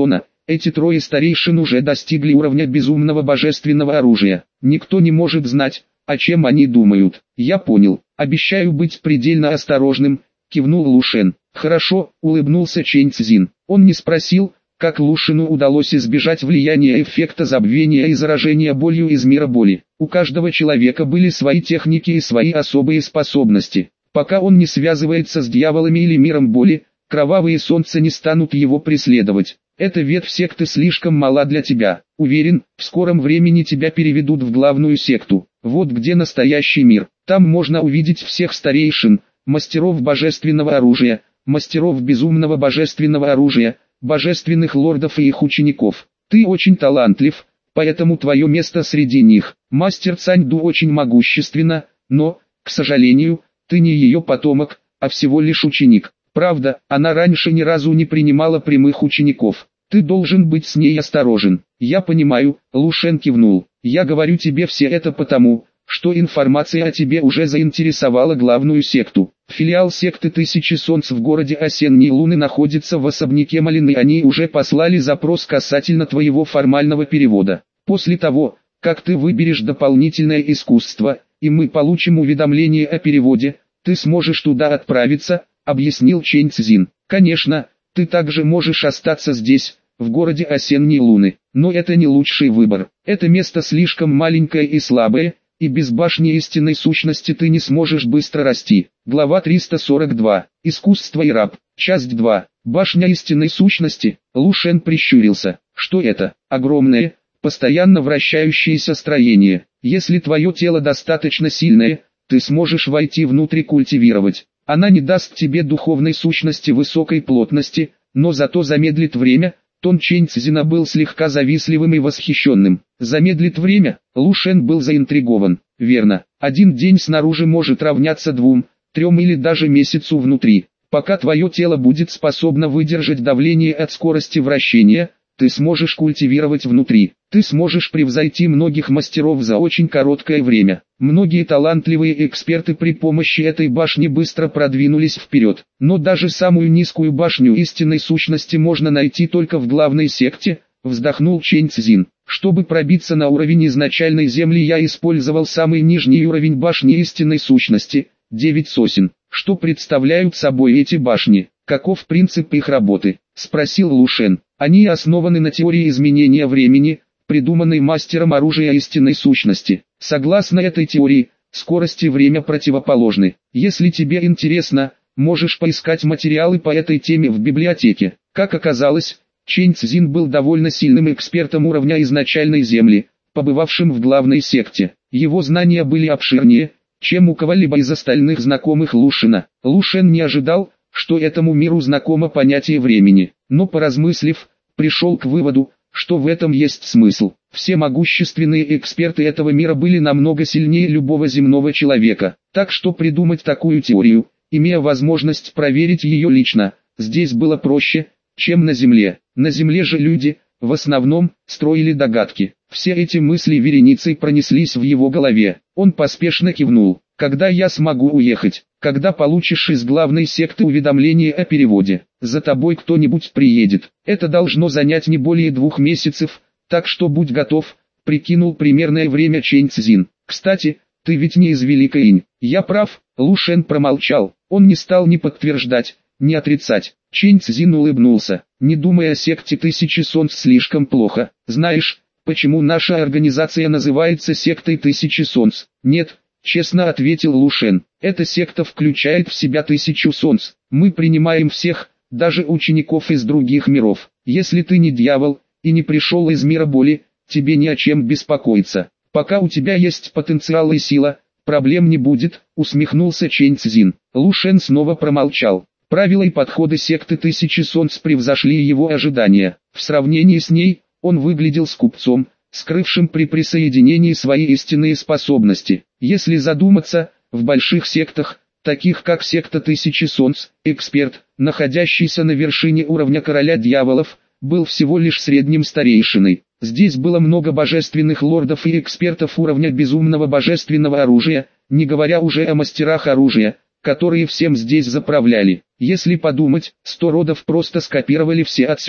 Эти трое старейшин уже достигли уровня безумного божественного оружия. Никто не может знать, о чем они думают. Я понял. Обещаю быть предельно осторожным, кивнул Лу Шен. Хорошо, улыбнулся Чэнь Цзин. Он не спросил, как Лу Шену удалось избежать влияния эффекта забвения и заражения болью из мира боли. У каждого человека были свои техники и свои особые способности. Пока он не связывается с дьяволами или миром боли, кровавые солнца не станут его преследовать. Эта ветвь секты слишком мала для тебя. Уверен, в скором времени тебя переведут в главную секту. Вот где настоящий мир. Там можно увидеть всех старейшин, мастеров божественного оружия, мастеров безумного божественного оружия, божественных лордов и их учеников. Ты очень талантлив, поэтому твое место среди них. Мастер Цаньду очень могущественна, но, к сожалению, ты не ее потомок, а всего лишь ученик. Правда, она раньше ни разу не принимала прямых учеников. Ты должен быть с ней осторожен. Я понимаю, Лу Шен кивнул. Я говорю тебе все это потому, что информация о тебе уже заинтересовала главную секту. Филиал секты Тысячи Солнц в городе Осенние Луны находится в особняке Малины. Они уже послали запрос касательно твоего формального перевода. После того, как ты выберешь дополнительное искусство, и мы получим уведомление о переводе, ты сможешь туда отправиться, объяснил Чэнь Цзин. Конечно, ты также можешь остаться здесь, в городе Осенние Луны, но это не лучший выбор. Это место слишком маленькое и слабое, и без башни истинной сущности ты не сможешь быстро расти. Глава 342. Искусство и раб. Часть 2. Башня истинной сущности. Лу Шен прищурился. Что это? Огромное, постоянно вращающееся строение. Если твое тело достаточно сильное, ты сможешь войти внутрь и культивировать. Она не даст тебе духовной сущности высокой плотности, но зато замедлит время. Тон Чэнь Цзина был слегка завистливым и восхищенным. Замедлит время? Лу Шен был заинтригован. Верно, один день снаружи может равняться 2, 3 или даже месяцу внутри. Пока твое тело будет способно выдержать давление от скорости вращения, ты сможешь культивировать внутри. Ты сможешь превзойти многих мастеров за очень короткое время. Многие талантливые эксперты при помощи этой башни быстро продвинулись вперед. Но даже самую низкую башню истинной сущности можно найти только в главной секте, вздохнул Чэнь Цзин. Чтобы пробиться на уровень изначальной земли, я использовал самый нижний уровень башни истинной сущности, 9 сосен. Что представляют собой эти башни? Каков принцип их работы? Спросил Лу Шен. Они основаны на теории изменения времени, придуманной мастером оружия истинной сущности. Согласно этой теории, скорость и время противоположны. Если тебе интересно, можешь поискать материалы по этой теме в библиотеке. Как оказалось, Чэнь Цзин был довольно сильным экспертом уровня изначальной земли, побывавшим в главной секте. Его знания были обширнее, чем у кого-либо из остальных знакомых Лу Шена. Лу Шен не ожидал, что этому миру знакомо понятие времени, но поразмыслив, пришел к выводу, что в этом есть смысл. Все могущественные эксперты этого мира были намного сильнее любого земного человека, так что придумать такую теорию, имея возможность проверить ее лично, здесь было проще, чем на Земле. На Земле же люди, в основном, строили догадки. Все эти мысли вереницей пронеслись в его голове. Он поспешно кивнул. Когда я смогу уехать? Когда получишь из главной секты уведомление о переводе, за тобой кто-нибудь приедет. Это должно занять не более 2 месяцев, так что будь готов, прикинул примерное время Чэнь Цзин. Кстати, ты ведь не из Великой Инь. Я прав? Лу Шен промолчал. Он не стал ни подтверждать, ни отрицать. Чэнь Цзин улыбнулся. Не думай о секте Тысячи Солнц слишком плохо. Знаешь, почему наша организация называется сектой Тысячи Солнц? Нет, честно ответил Лу Шен. Эта секта включает в себя 1000 солнц. Мы принимаем всех, даже учеников из других миров. Если ты не дьявол, и не пришел из мира боли, тебе не о чем беспокоиться. Пока у тебя есть потенциал и сила, проблем не будет, усмехнулся Чэнь Цзин. Лу Шен снова промолчал. Правила и подходы секты Тысячи Солнц превзошли его ожидания. В сравнении с ней, он выглядел скупцом, скрывшим при присоединении свои истинные способности. Если задуматься, в больших сектах, таких как секта Тысячи Солнц, эксперт, находящийся на вершине уровня короля дьяволов, был всего лишь средним старейшиной. Здесь было много божественных лордов и экспертов уровня безумного божественного оружия, не говоря уже о мастерах оружия, которые всем здесь заправляли. Если подумать, 100 родов просто скопировали все отсюда.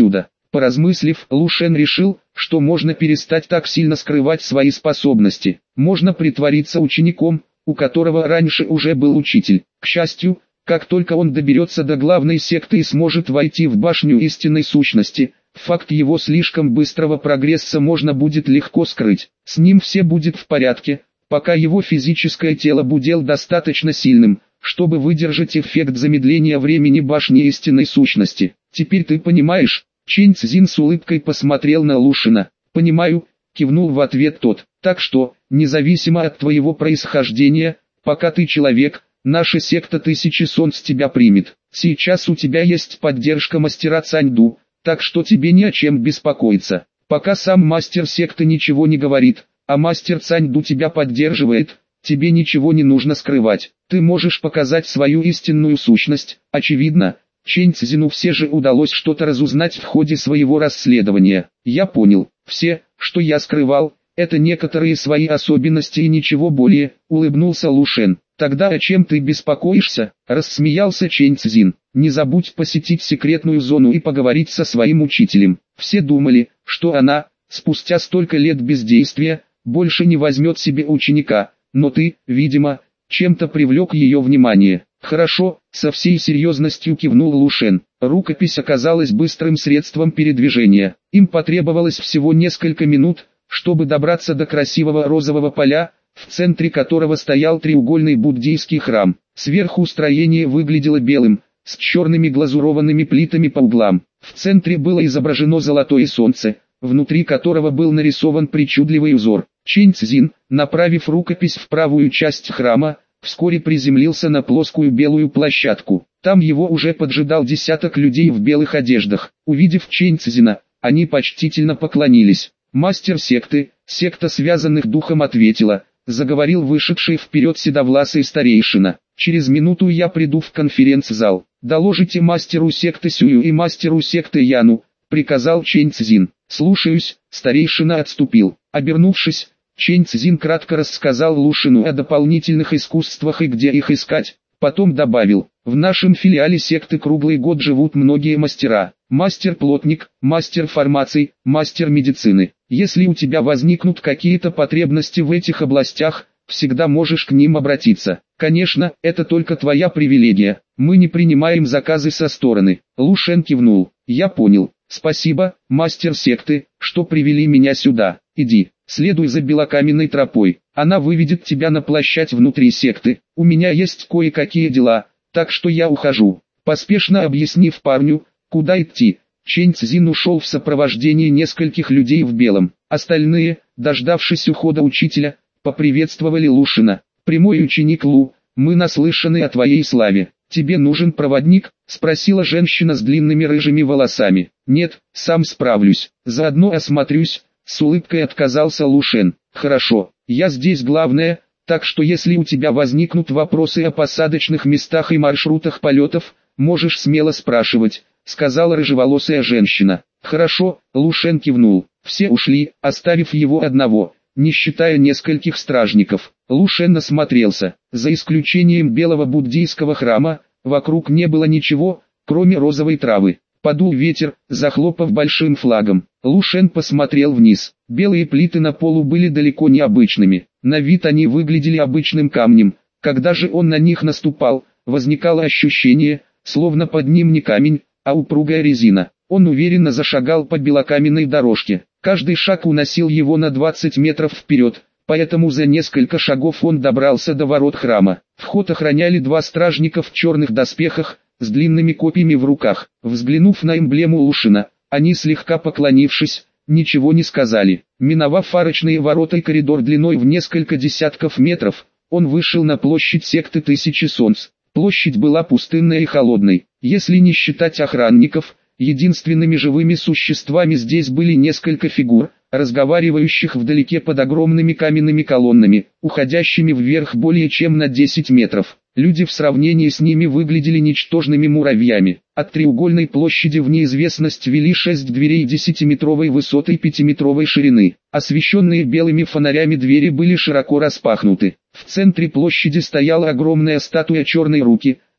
Поразмыслив, Лушен решил, что можно перестать так сильно скрывать свои способности. Можно притвориться учеником, у которого раньше уже был учитель. К счастью, как только он доберется до главной секты и сможет войти в башню истинной сущности, факт его слишком быстрого прогресса можно будет легко скрыть. С ним все будет в порядке, пока его физическое тело будет достаточно сильным, чтобы выдержать эффект замедления времени башни истинной сущности. Теперь ты понимаешь? Чэнь Цзин с улыбкой посмотрел на Лушина. «Понимаю», — кивнул в ответ тот. «Так что, независимо от твоего происхождения, пока ты человек, наша секта Тысячи Солнц тебя примет. Сейчас у тебя есть поддержка мастера Цаньду, так что тебе не о чем беспокоиться. Пока сам мастер секты ничего не говорит, а мастер Цаньду тебя поддерживает, тебе ничего не нужно скрывать. Ты можешь показать свою истинную сущность, очевидно». Чэнь Цзину все же удалось что-то разузнать в ходе своего расследования. «Я понял, все, что я скрывал, это некоторые свои особенности и ничего более», — улыбнулся Лушен. «Тогда о чем ты беспокоишься?» — рассмеялся Чэнь Цзин. «Не забудь посетить секретную зону и поговорить со своим учителем». Все думали, что она, спустя столько лет бездействия, больше не возьмет себе ученика, но ты, видимо, чем-то привлек ее внимание. «Хорошо», — со всей серьезностью кивнул Лушен. Рукопись оказалась быстрым средством передвижения. Им потребовалось всего несколько минут, чтобы добраться до красивого розового поля, в центре которого стоял треугольный буддийский храм. Сверху строение выглядело белым, с черными глазурованными плитами по углам. В центре было изображено золотое солнце, внутри которого был нарисован причудливый узор. Чэнь Цзин, направив рукопись в правую часть храма, вскоре приземлился на плоскую белую площадку. Там его уже поджидал десяток людей в белых одеждах. Увидев Чэнь Цзина, они почтительно поклонились. «Мастер секты, секта связанных духом ответила», — заговорил вышедший вперед седовласый старейшина. «Через минуту я приду в конференц-зал. Доложите мастеру секты Сюю и мастеру секты Яну», — приказал Чэнь Цзин. «Слушаюсь», — старейшина отступил. Обернувшись, Чэнь Цзин кратко рассказал Лушину о дополнительных искусствах и где их искать. Потом добавил: «В нашем филиале секты круглый год живут многие мастера. Мастер-плотник, мастер фармаций, мастер медицины. Если у тебя возникнут какие-то потребности в этих областях, всегда можешь к ним обратиться. Конечно, это только твоя привилегия. Мы не принимаем заказы со стороны». Лушен кивнул. «Я понял. Спасибо, мастер секты, что привели меня сюда. Иди, следуй за белокаменной тропой. Она выведет тебя на площадь внутри секты. У меня есть кое-какие дела, так что я ухожу». Поспешно объяснив парню, куда идти, Чэнь Цзин ушел в сопровождении нескольких людей в белом. Остальные, дождавшись ухода учителя, поприветствовали Лушина. «Прямой ученик Лу, мы наслышаны о твоей славе. Тебе нужен проводник?» — спросила женщина с длинными рыжими волосами. «Нет, сам справлюсь. Заодно осмотрюсь», — с улыбкой отказался Лушен. «Хорошо, я здесь главное, так что если у тебя возникнут вопросы о посадочных местах и маршрутах полетов, можешь смело спрашивать», — сказала рыжеволосая женщина. «Хорошо», — Лушен кивнул. Все ушли, оставив его одного, не считая нескольких стражников. Лушен осмотрелся. За исключением белого буддийского храма, вокруг не было ничего, кроме розовой травы. Подул ветер, захлопав большим флагом. Лушен посмотрел вниз. Белые плиты на полу были далеко не обычными. На вид они выглядели обычным камнем. Когда же он на них наступал, возникало ощущение, словно под ним не камень, а упругая резина. Он уверенно зашагал по белокаменной дорожке. Каждый шаг уносил его на 20 метров вперед, поэтому за несколько шагов он добрался до ворот храма. Вход охраняли два стражника в черных доспехах, с длинными копьями в руках. Взглянув на эмблему Лушина, они, слегка поклонившись, ничего не сказали. Миновав арочные ворота и коридор длиной в несколько десятков метров, он вышел на площадь секты Тысячи Солнц. Площадь была пустынной и холодной. Если не считать охранников, единственными живыми существами здесь были несколько фигур, разговаривающих вдалеке под огромными каменными колоннами, уходящими вверх более чем на 10 метров. Люди в сравнении с ними выглядели ничтожными муравьями. От треугольной площади в неизвестность вели 6 дверей 10-метровой высоты и 5-метровой ширины. Освещенные белыми фонарями двери были широко распахнуты. В центре площади стояла огромная статуя черной руки,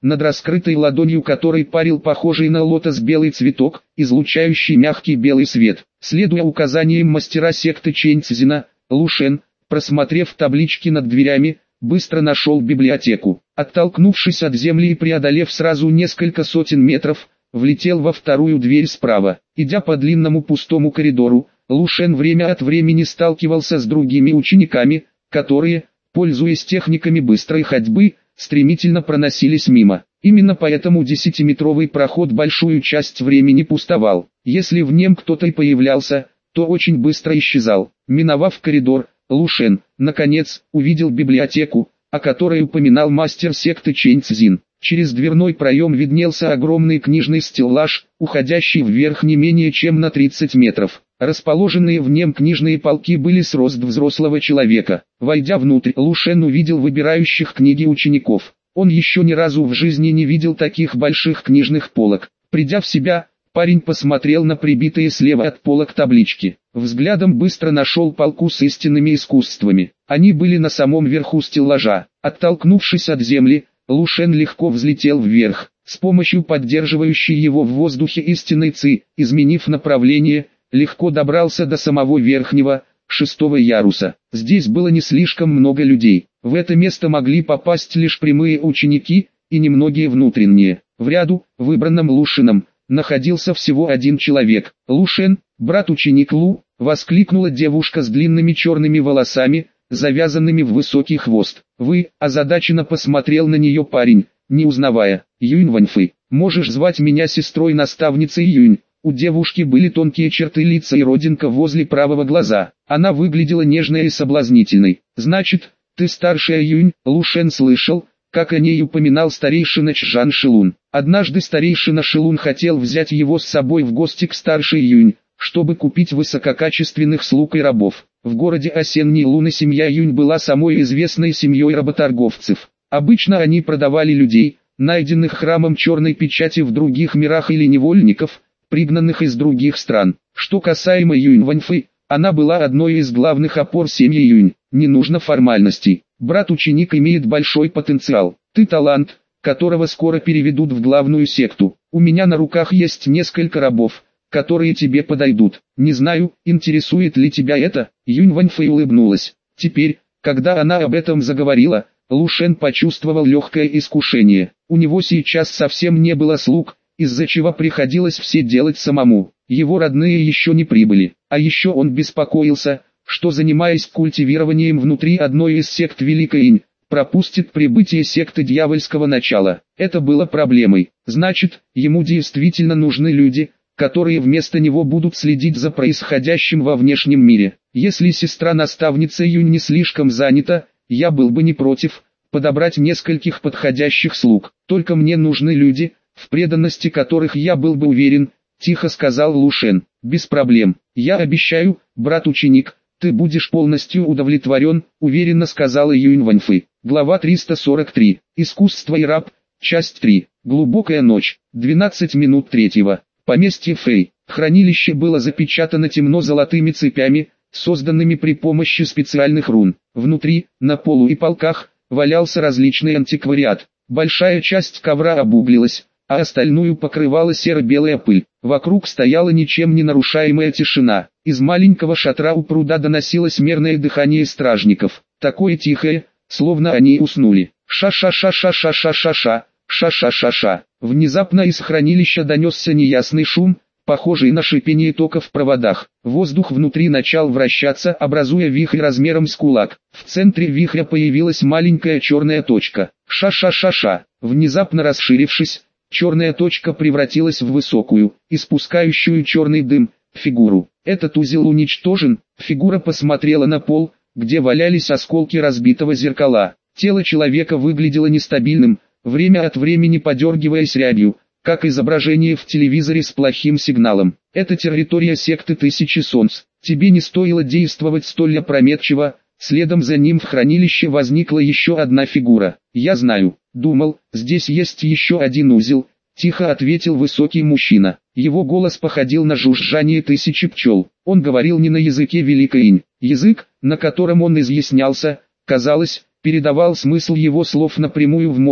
над раскрытой ладонью которой парил похожий на лотос белый цветок, излучающий мягкий белый свет. Следуя указаниям мастера секты Чэнь Цзина, Лу Шен, просмотрев таблички над дверями, быстро нашел библиотеку. Оттолкнувшись от земли и преодолев сразу несколько сотен метров, влетел во вторую дверь справа. Идя по длинному пустому коридору, Лу Шен время от времени сталкивался с другими учениками, которые, пользуясь техниками быстрой ходьбы, стремительно проносились мимо. Именно поэтому 10-метровый проход большую часть времени пустовал. Если в нем кто-то и появлялся, то очень быстро исчезал. Миновав коридор, Лу Шен, наконец, увидел библиотеку, о которой упоминал мастер секты Чэнь Цзин. Через дверной проем виднелся огромный книжный стеллаж, уходящий вверх не менее чем на 30 метров. Расположенные в нем книжные полки были с рост взрослого человека. Войдя внутрь, Лу Шен увидел выбирающих книги учеников. Он еще ни разу в жизни не видел таких больших книжных полок. Придя в себя, парень посмотрел на прибитые слева от полок таблички. Взглядом быстро нашел полку с истинными искусствами. Они были на самом верху стеллажа. Оттолкнувшись от земли, Лу Шен легко взлетел вверх. С помощью поддерживающей его в воздухе истинной ци, изменив направление, легко добрался до самого верхнего, 6-го яруса. Здесь было не слишком много людей. В это место могли попасть лишь прямые ученики, и немногие внутренние. В ряду, выбранном Лу Шеном, находился всего один человек. «Лу Шен, брат-ученик Лу», воскликнула девушка с длинными черными волосами, завязанными в высокий хвост. «Вы», озадаченно посмотрел на нее парень, не узнавая. «Юнь Ваньфы, можешь звать меня сестрой-наставницей Юнь». У девушки были тонкие черты лица и родинка возле правого глаза. Она выглядела нежной и соблазнительной. «Значит, ты старшая Юнь?» Лу Шен слышал, как о ней упоминал старейшина Чжан Шилун. Однажды старейшина Шилун хотел взять его с собой в гости к старшей Юнь, чтобы купить высококачественных слуг и рабов. В городе Осенние Луны семья Юнь была самой известной семьей работорговцев. Обычно они продавали людей, найденных храмом черной печати в других мирах или невольников, пригнанных из других стран. Что касаемо Юнь Ваньфы, она была одной из главных опор семьи Юнь. Не нужно формальностей. Брат-ученик имеет большой потенциал. Ты талант, которого скоро переведут в главную секту. У меня на руках есть несколько рабов, которые тебе подойдут. Не знаю, интересует ли тебя это?» Юнь Ваньфэй улыбнулась. Теперь, когда она об этом заговорила, Лу Шен почувствовал легкое искушение. У него сейчас совсем не было слуг, из-за чего приходилось все делать самому. Его родные еще не прибыли. А еще он беспокоился, что, занимаясь культивированием внутри одной из сект Великой Инь, пропустит прибытие секты дьявольского начала. Это было проблемой. Значит, ему действительно нужны люди, которые вместо него будут следить за происходящим во внешнем мире. Если сестра-наставница Юнь не слишком занята, я был бы не против подобрать нескольких подходящих слуг. Только мне нужны люди, в преданности которых я был бы уверен, тихо сказал Лу Шен. «Без проблем. Я обещаю, брат-ученик, ты будешь полностью удовлетворен», уверенно сказала Юнь Ваньфы. Глава 343. Искусство и раб. Часть 3. Глубокая ночь. 12 минут 3. Поместье Фэй. Хранилище было запечатано темно-золотыми цепями, созданными при помощи специальных рун. Внутри, на полу и полках, валялся различный антиквариат. Большая часть ковра обуглилась, а остальную покрывала серо-белая пыль. Вокруг стояла ничем не нарушаемая тишина. Из маленького шатра у пруда доносилось мерное дыхание стражников. Такое тихое, словно они уснули. Ша-ша-ша-ша-ша-ша-ша, ша-ша-ша-ша. Внезапно из хранилища донесся неясный шум, похожий на шипение тока в проводах. Воздух внутри начал вращаться, образуя вихрь размером с кулак. В центре вихря появилась маленькая черная точка. Ша-ша-ша-ша. Внезапно расширившись, черная точка превратилась в высокую, испускающую черный дым, фигуру. «Этот узел уничтожен», фигура посмотрела на пол, где валялись осколки разбитого зеркала. Тело человека выглядело нестабильным, время от времени подергиваясь рябью, как изображение в телевизоре с плохим сигналом. «Это территория секты Тысячи Солнц. Тебе не стоило действовать столь опрометчиво». Следом за ним в хранилище возникла еще одна фигура. «Я знаю, думал, здесь есть еще один узел», тихо ответил высокий мужчина. Его голос походил на жужжание тысячи пчел. Он говорил не на языке Великой Инь. Язык, на котором он изъяснялся, казалось, передавал смысл его слов напрямую в мозг,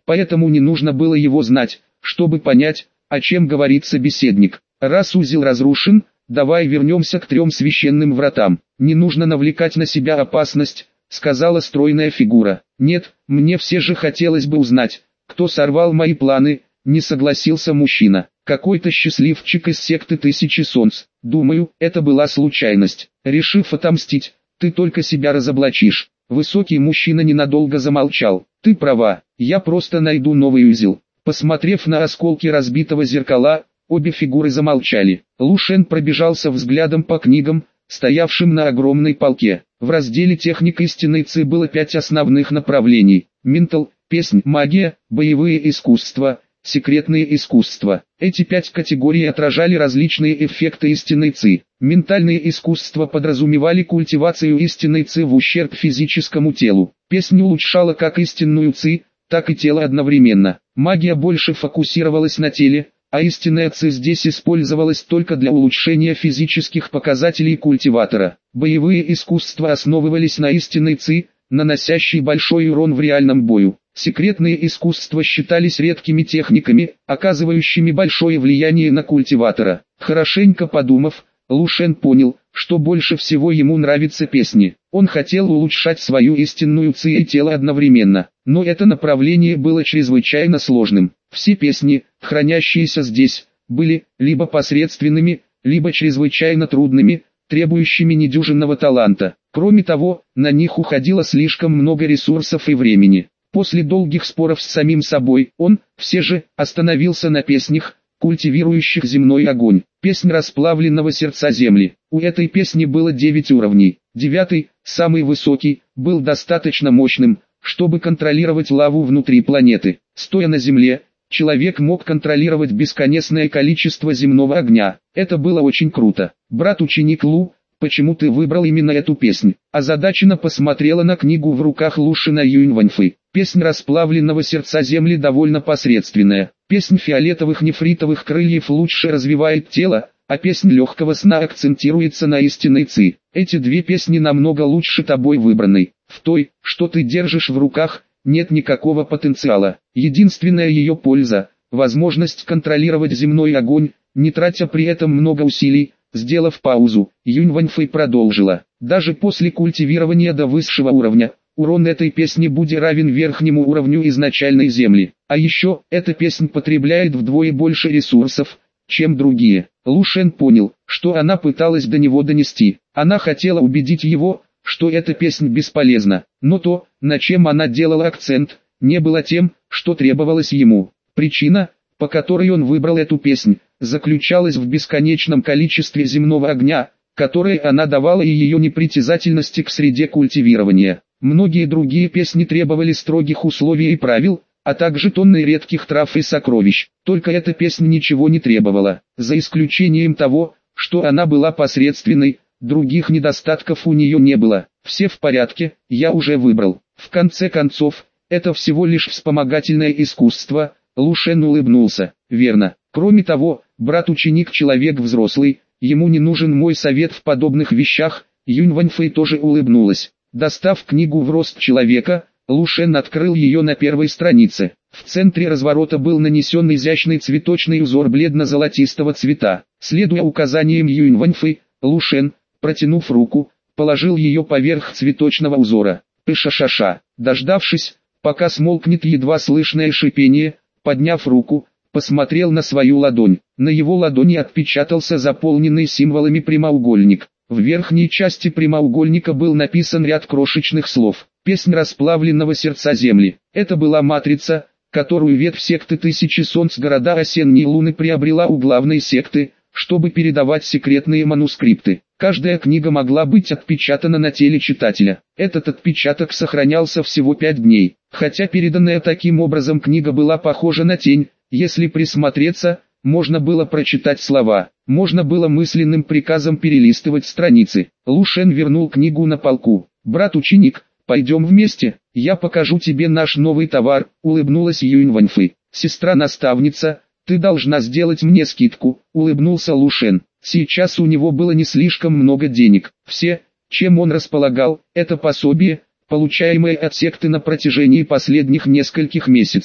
поэтому не нужно было его знать, чтобы понять, о чем говорит собеседник. Раз узел разрушен, давай вернемся к 3 священным вратам. Не нужно навлекать на себя опасность, сказала стройная фигура. Нет, мне все же хотелось бы узнать, кто сорвал мои планы, не согласился мужчина. Какой-то счастливчик из секты Тысячи Солнц. Думаю, это была случайность. Решив отомстить, ты только себя разоблачишь. Высокий мужчина ненадолго замолчал. Ты права, я просто найду новый узел. Посмотрев на осколки разбитого зеркала, обе фигуры замолчали. Лу Шен пробежался взглядом по книгам, стоявшим на огромной полке. В разделе «Техника истинной Ци» было 5 основных направлений. Ментал, песнь, магия, боевые искусства, секретные искусства. Эти 5 категорий отражали различные эффекты истинной Ци. Ментальные искусства подразумевали культивацию истинной Ци в ущерб физическому телу. Песнь улучшала как истинную Ци, так и тело одновременно. Магия больше фокусировалась на теле, а истинная Ци здесь использовалась только для улучшения физических показателей культиватора. Боевые искусства основывались на истинной Ци, наносящей большой урон в реальном бою. Секретные искусства считались редкими техниками, оказывающими большое влияние на культиватора. Хорошенько подумав, Лу Шен понял, что больше всего ему нравятся песни. Он хотел улучшать свою истинную Ци и тело одновременно, но это направление было чрезвычайно сложным. Все песни, хранящиеся здесь, были либо посредственными, либо чрезвычайно трудными, требующими недюжинного таланта. Кроме того, на них уходило слишком много ресурсов и времени. После долгих споров с самим собой, он, все же, остановился на песнях, культивирующих земной огонь. Песнь расплавленного сердца земли. У этой песни было 9 уровней. 9, самый высокий, был достаточно мощным, чтобы контролировать лаву внутри планеты. Стоя на земле, человек мог контролировать бесконечное количество земного огня. Это было очень круто. Брат-ученик Лу, почему ты выбрал именно эту песнь? Озадаченно посмотрела на книгу в руках Лу Шена Юньваньфы. Песнь расплавленного сердца земли довольно посредственная. Песнь фиолетовых нефритовых крыльев лучше развивает тело, а песнь легкого сна акцентируется на истинной Ци. Эти 2 песни намного лучше тобой выбранной. В той, что ты держишь в руках, нет никакого потенциала. Единственная ее польза – возможность контролировать земной огонь, не тратя при этом много усилий. Сделав паузу, Юнь Ваньфэй продолжила. Даже после культивирования до высшего уровня, урон этой песни будет равен верхнему уровню изначальной земли. А еще, эта песня потребляет вдвое больше ресурсов, чем другие. Лу Шен понял, что она пыталась до него донести. Она хотела убедить его, что эта песня бесполезна. Но то, на чем она делала акцент, не было тем, что требовалось ему. Причина, по которой он выбрал эту песнь, заключалась в бесконечном количестве земного огня, которое она давала, и ее непритязательности к среде культивирования. Многие другие песни требовали строгих условий и правил, а также тонны редких трав и сокровищ. Только эта песня ничего не требовала, за исключением того, что она была посредственной, других недостатков у нее не было. Все в порядке, я уже выбрал. В конце концов, это всего лишь вспомогательное искусство. Лу Шен улыбнулся. Верно. Кроме того, брат-ученик человек взрослый, ему не нужен мой совет в подобных вещах. Юнь Ваньфэй тоже улыбнулась. Достав книгу в рост человека, Лу Шен открыл ее на первой странице. В центре разворота был нанесен изящный цветочный узор бледно-золотистого цвета. Следуя указаниям Юнь Ваньфэй, Лу Шен, протянув руку, положил ее поверх цветочного узора. Пыша-ша-ша. Дождавшись, пока смолкнет едва слышное шипение, подняв руку, посмотрел на свою ладонь. На его ладони отпечатался заполненный символами прямоугольник. В верхней части прямоугольника был написан ряд крошечных слов. Песнь расплавленного сердца земли. Это была матрица, которую ветвь секты Тысячи Солнц города Осенней Луны приобрела у главной секты, чтобы передавать секретные манускрипты. Каждая книга могла быть отпечатана на теле читателя. Этот отпечаток сохранялся всего 5 дней. Хотя переданная таким образом книга была похожа на тень, если присмотреться, можно было прочитать слова, можно было мысленным приказом перелистывать страницы. Лу Шен вернул книгу на полку. «Брат-ученик, пойдем вместе, я покажу тебе наш новый товар», — улыбнулась Юнь Ваньфэй. «Сестра-наставница, ты должна сделать мне скидку», — улыбнулся Лу Шен. Сейчас у него было не слишком много денег. Все, чем он располагал, это пособие, получаемое от секты на протяжении последних нескольких месяцев.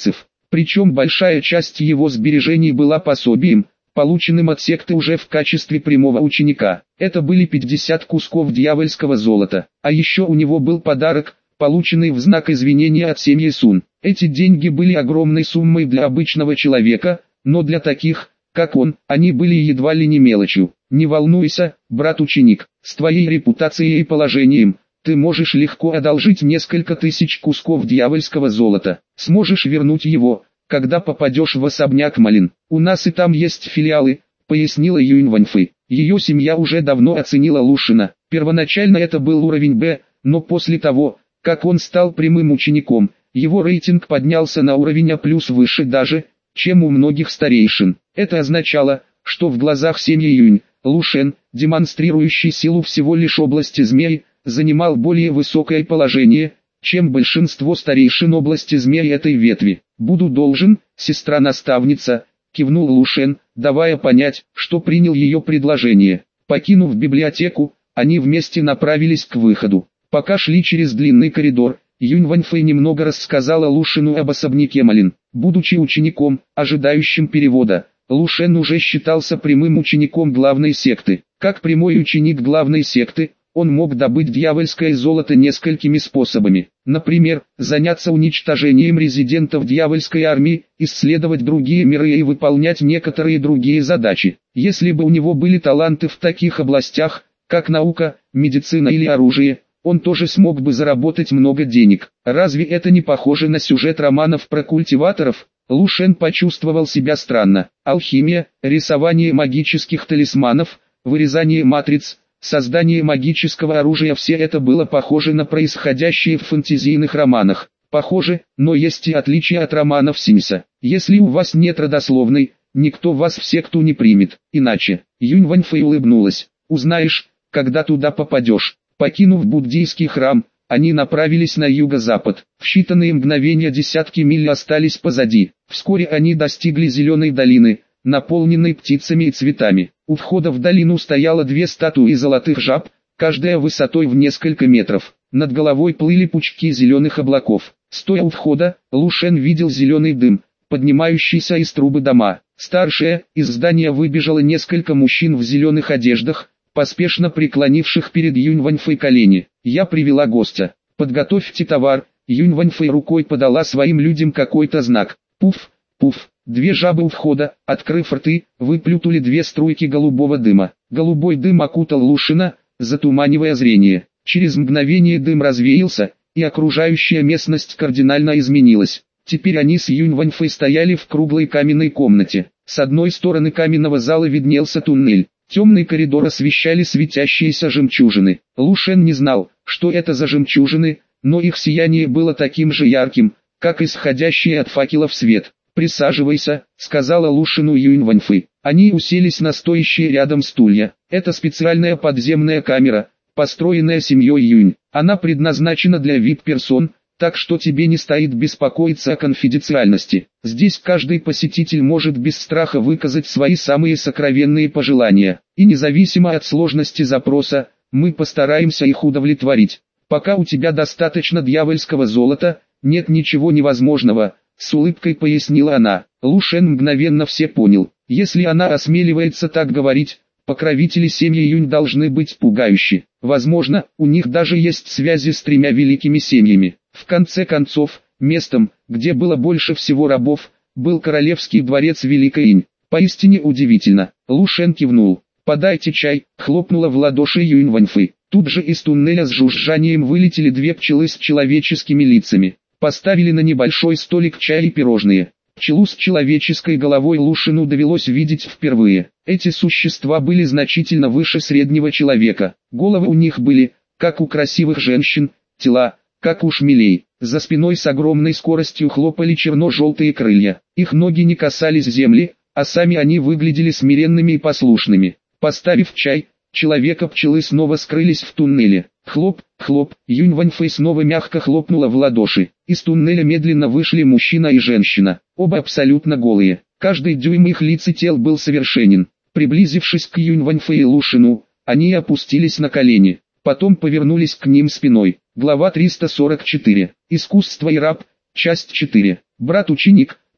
Причем большая часть его сбережений была пособием, полученным от секты уже в качестве прямого ученика. Это были 50 кусков дьявольского золота. А еще у него был подарок, полученный в знак извинения от семьи Сун. Эти деньги были огромной суммой для обычного человека, но для таких, как он, они были едва ли не мелочью. Не волнуйся, брат-ученик, с твоей репутацией и положением, ты можешь легко одолжить несколько тысяч кусков дьявольского золота. Сможешь вернуть его, когда попадешь в особняк Малин. У нас и там есть филиалы, пояснила Юнь Ваньфэй. Ее семья уже давно оценила Лушина. Первоначально это был уровень Б, но после того, как он стал прямым учеником, его рейтинг поднялся на уровень А+, выше даже, чем у многих старейшин. Это означало, что в глазах семьи Юнь, Лушен, демонстрирующий силу всего лишь области змей, занимал более высокое положение, чем большинство старейшин области змей этой ветви. «Буду должен, сестра-наставница», — кивнул Лушен, давая понять, что принял ее предложение. Покинув библиотеку, они вместе направились к выходу. Пока шли через длинный коридор, Юнь Ваньфэй немного рассказала Лушену об особняке Малин. Будучи учеником, ожидающим перевода, Лушен уже считался прямым учеником главной секты. Как прямой ученик главной секты, он мог добыть дьявольское золото несколькими способами. Например, заняться уничтожением резидентов дьявольской армии, исследовать другие миры и выполнять некоторые другие задачи. Если бы у него были таланты в таких областях, как наука, медицина или оружие, он тоже смог бы заработать много денег. Разве это не похоже на сюжет романов про культиваторов? Лушен почувствовал себя странно. Алхимия, рисование магических талисманов, вырезание матриц, создание магического оружия — все это было похоже на происходящее в фэнтезийных романах. Похоже, но есть и отличия от романов Симса. Если у вас нет родословной, никто вас в секту не примет. Иначе, Юнь Ваньфэй улыбнулась. Узнаешь, когда туда попадешь. Покинув буддийский храм, они направились на юго-запад. В считанные мгновения десятки миль остались позади. Вскоре они достигли зеленой долины, наполненной птицами и цветами. У входа в долину стояло две статуи золотых жаб, каждая высотой в несколько метров. Над головой плыли пучки зеленых облаков. Стоя у входа, Лушен видел зеленый дым, поднимающийся из трубы дома. Старшая, из здания выбежало несколько мужчин в зеленых одеждах, поспешно преклонивших перед Юнь Ваньфэй колени. «Я привела гостя. Подготовьте товар». Юнь Ваньфэй рукой подала своим людям какой-то знак. Пуф, пуф. Две жабы у входа, открыв рты, выплюнули две струйки голубого дыма. Голубой дым окутал Лушина, затуманивая зрение. Через мгновение дым развеялся, и окружающая местность кардинально изменилась. Теперь они с Юнь Ваньфэй стояли в круглой каменной комнате. С одной стороны каменного зала виднелся туннель. Темный коридор освещали светящиеся жемчужины. Лушен не знал, что это за жемчужины, но их сияние было таким же ярким, как исходящий от факелов свет. «Присаживайся», — сказала Лушину Юнь Ваньфэй. Они уселись на стоящие рядом стулья. Это специальная подземная камера, построенная семьей Юнь. Она предназначена для VIP-персон, так что тебе не стоит беспокоиться о конфиденциальности. Здесь каждый посетитель может без страха выказать свои самые сокровенные пожелания. И независимо от сложности запроса, мы постараемся их удовлетворить. Пока у тебя достаточно дьявольского золота, нет ничего невозможного, с улыбкой пояснила она. Лушен мгновенно все понял. Если она осмеливается так говорить, покровители семьи Юнь должны быть пугающие. Возможно, у них даже есть связи с тремя великими семьями. В конце концов, местом, где было больше всего рабов, был королевский дворец Великой Инь. Поистине удивительно. Лушен кивнул. «Подайте чай», — хлопнула в ладоши Юнь Ваньфэй. Тут же из туннеля с жужжанием вылетели две пчелы с человеческими лицами. Поставили на небольшой столик чай и пирожные. Пчелу с человеческой головой Лушину довелось видеть впервые. Эти существа были значительно выше среднего человека. Головы у них были, как у красивых женщин, тела, как у шмелей. За спиной с огромной скоростью хлопали черно-желтые крылья. Их ноги не касались земли, а сами они выглядели смиренными и послушными. Поставив чай, человека-пчелы снова скрылись в туннеле. Хлоп, хлоп, Юнь Ваньфэй снова мягко хлопнула в ладоши. Из туннеля медленно вышли мужчина и женщина. Оба абсолютно голые. Каждый дюйм их лиц и тел был совершенен. Приблизившись к Юнь Ваньфэй и Лушину, они опустились на колени. Потом повернулись к ним спиной. Глава 344. Искусство и раб. Часть 4. Брат-ученик,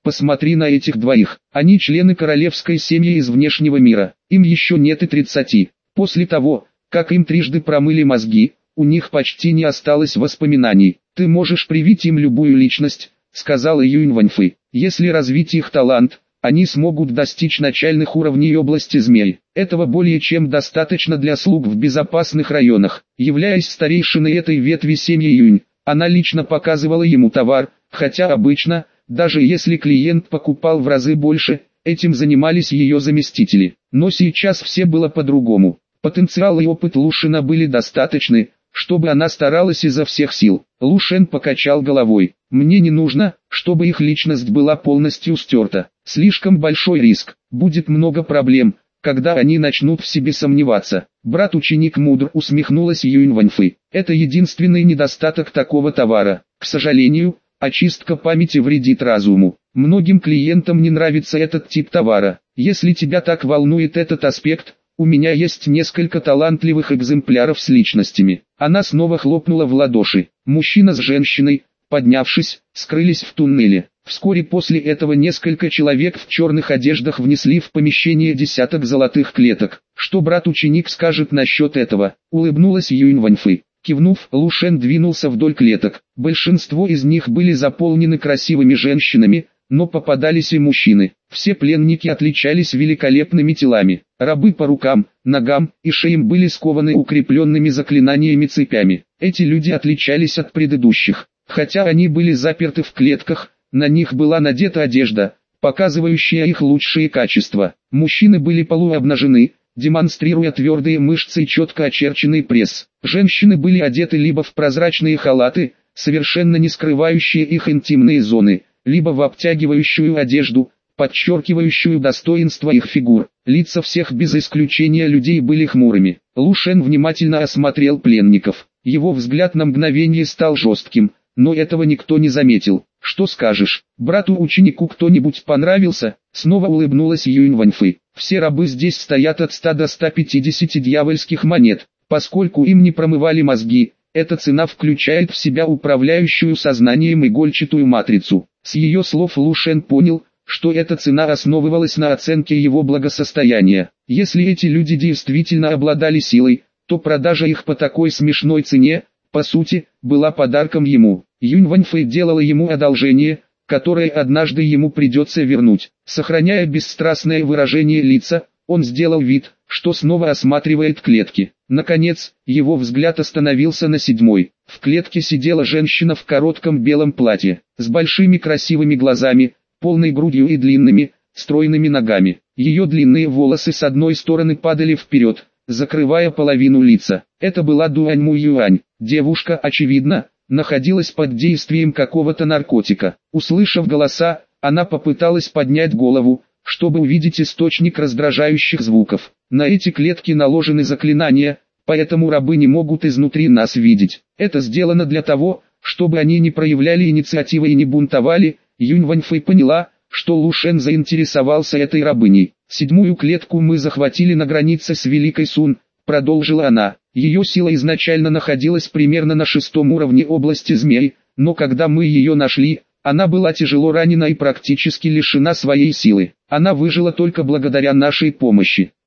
Посмотри на этих двоих, они члены королевской семьи из внешнего мира, им еще нет и 30. После того, как им трижды промыли мозги, у них почти не осталось воспоминаний. Ты можешь привить им любую личность, сказала Юнь Ваньфы. Если развить их талант, они смогут достичь начальных уровней области змей. Этого более чем достаточно для слуг в безопасных районах. Являясь старейшиной этой ветви семьи Юнь, она лично показывала ему товар, хотя обычно, даже если клиент покупал в разы больше, этим занимались ее заместители. Но сейчас все было по-другому. Потенциал и опыт Лушена были достаточны, чтобы она старалась изо всех сил. Лушен покачал головой. Мне не нужно, чтобы их личность была полностью стерта. Слишком большой риск, будет много проблем, когда они начнут в себе сомневаться. Брат-ученик мудр, усмехнулась Юнь Ваньфы. Это единственный недостаток такого товара. К сожалению, очистка памяти вредит разуму. Многим клиентам не нравится этот тип товара. Если тебя так волнует этот аспект, у меня есть несколько талантливых экземпляров с личностями. Она снова хлопнула в ладоши. Мужчина с женщиной, поднявшись, скрылись в туннеле. Вскоре после этого несколько человек в черных одеждах внесли в помещение десяток золотых клеток. Что брат-ученик скажет насчет этого? Улыбнулась Юнь Ваньфы. Кивнув, Лушен двинулся вдоль клеток. Большинство из них были заполнены красивыми женщинами, но попадались и мужчины. Все пленники отличались великолепными телами. Рабы по рукам, ногам и шеям были скованы укрепленными заклинаниями цепями. Эти люди отличались от предыдущих. Хотя они были заперты в клетках, на них была надета одежда, показывающая их лучшие качества. Мужчины были полуобнажены, демонстрируя твердые мышцы и четко очерченный пресс. Женщины были одеты либо в прозрачные халаты, совершенно не скрывающие их интимные зоны, либо в обтягивающую одежду, подчеркивающую достоинство их фигур. Лица всех без исключения людей были хмурыми. Лушен внимательно осмотрел пленников. Его взгляд на мгновение стал жестким, но этого никто не заметил. «Что скажешь, брату-ученику кто-нибудь понравился?» Снова улыбнулась Юнь Ваньфы. «Все рабы здесь стоят от 100 до 150 дьявольских монет. Поскольку им не промывали мозги, эта цена включает в себя управляющую сознанием игольчатую матрицу». С ее слов Лушен понял, что эта цена основывалась на оценке его благосостояния. Если эти люди действительно обладали силой, то продажа их по такой смешной цене, по сути, была подарком ему. Юнь Ваньфэй делала ему одолжение, которое однажды ему придется вернуть. Сохраняя бесстрастное выражение лица, он сделал вид, что снова осматривает клетки. Наконец, его взгляд остановился на 7-й. В клетке сидела женщина в коротком белом платье, с большими красивыми глазами, полной грудью и длинными, стройными ногами. Ее длинные волосы с одной стороны падали вперед, закрывая половину лица. Это была Дуаньму Юань. Девушка, очевидно, находилась под действием какого-то наркотика. Услышав голоса, она попыталась поднять голову, чтобы увидеть источник раздражающих звуков. На эти клетки наложены заклинания, поэтому рабы не могут изнутри нас видеть. Это сделано для того, чтобы они не проявляли инициативы и не бунтовали. Юнь Ваньфэй поняла, что Лушен заинтересовался этой рабыней. 7-ю клетку мы захватили на границе с Великой Сун, продолжила она. Ее сила изначально находилась примерно на 6-м уровне области змей, но когда мы ее нашли, она была тяжело ранена и практически лишена своей силы. Она выжила только благодаря нашей помощи.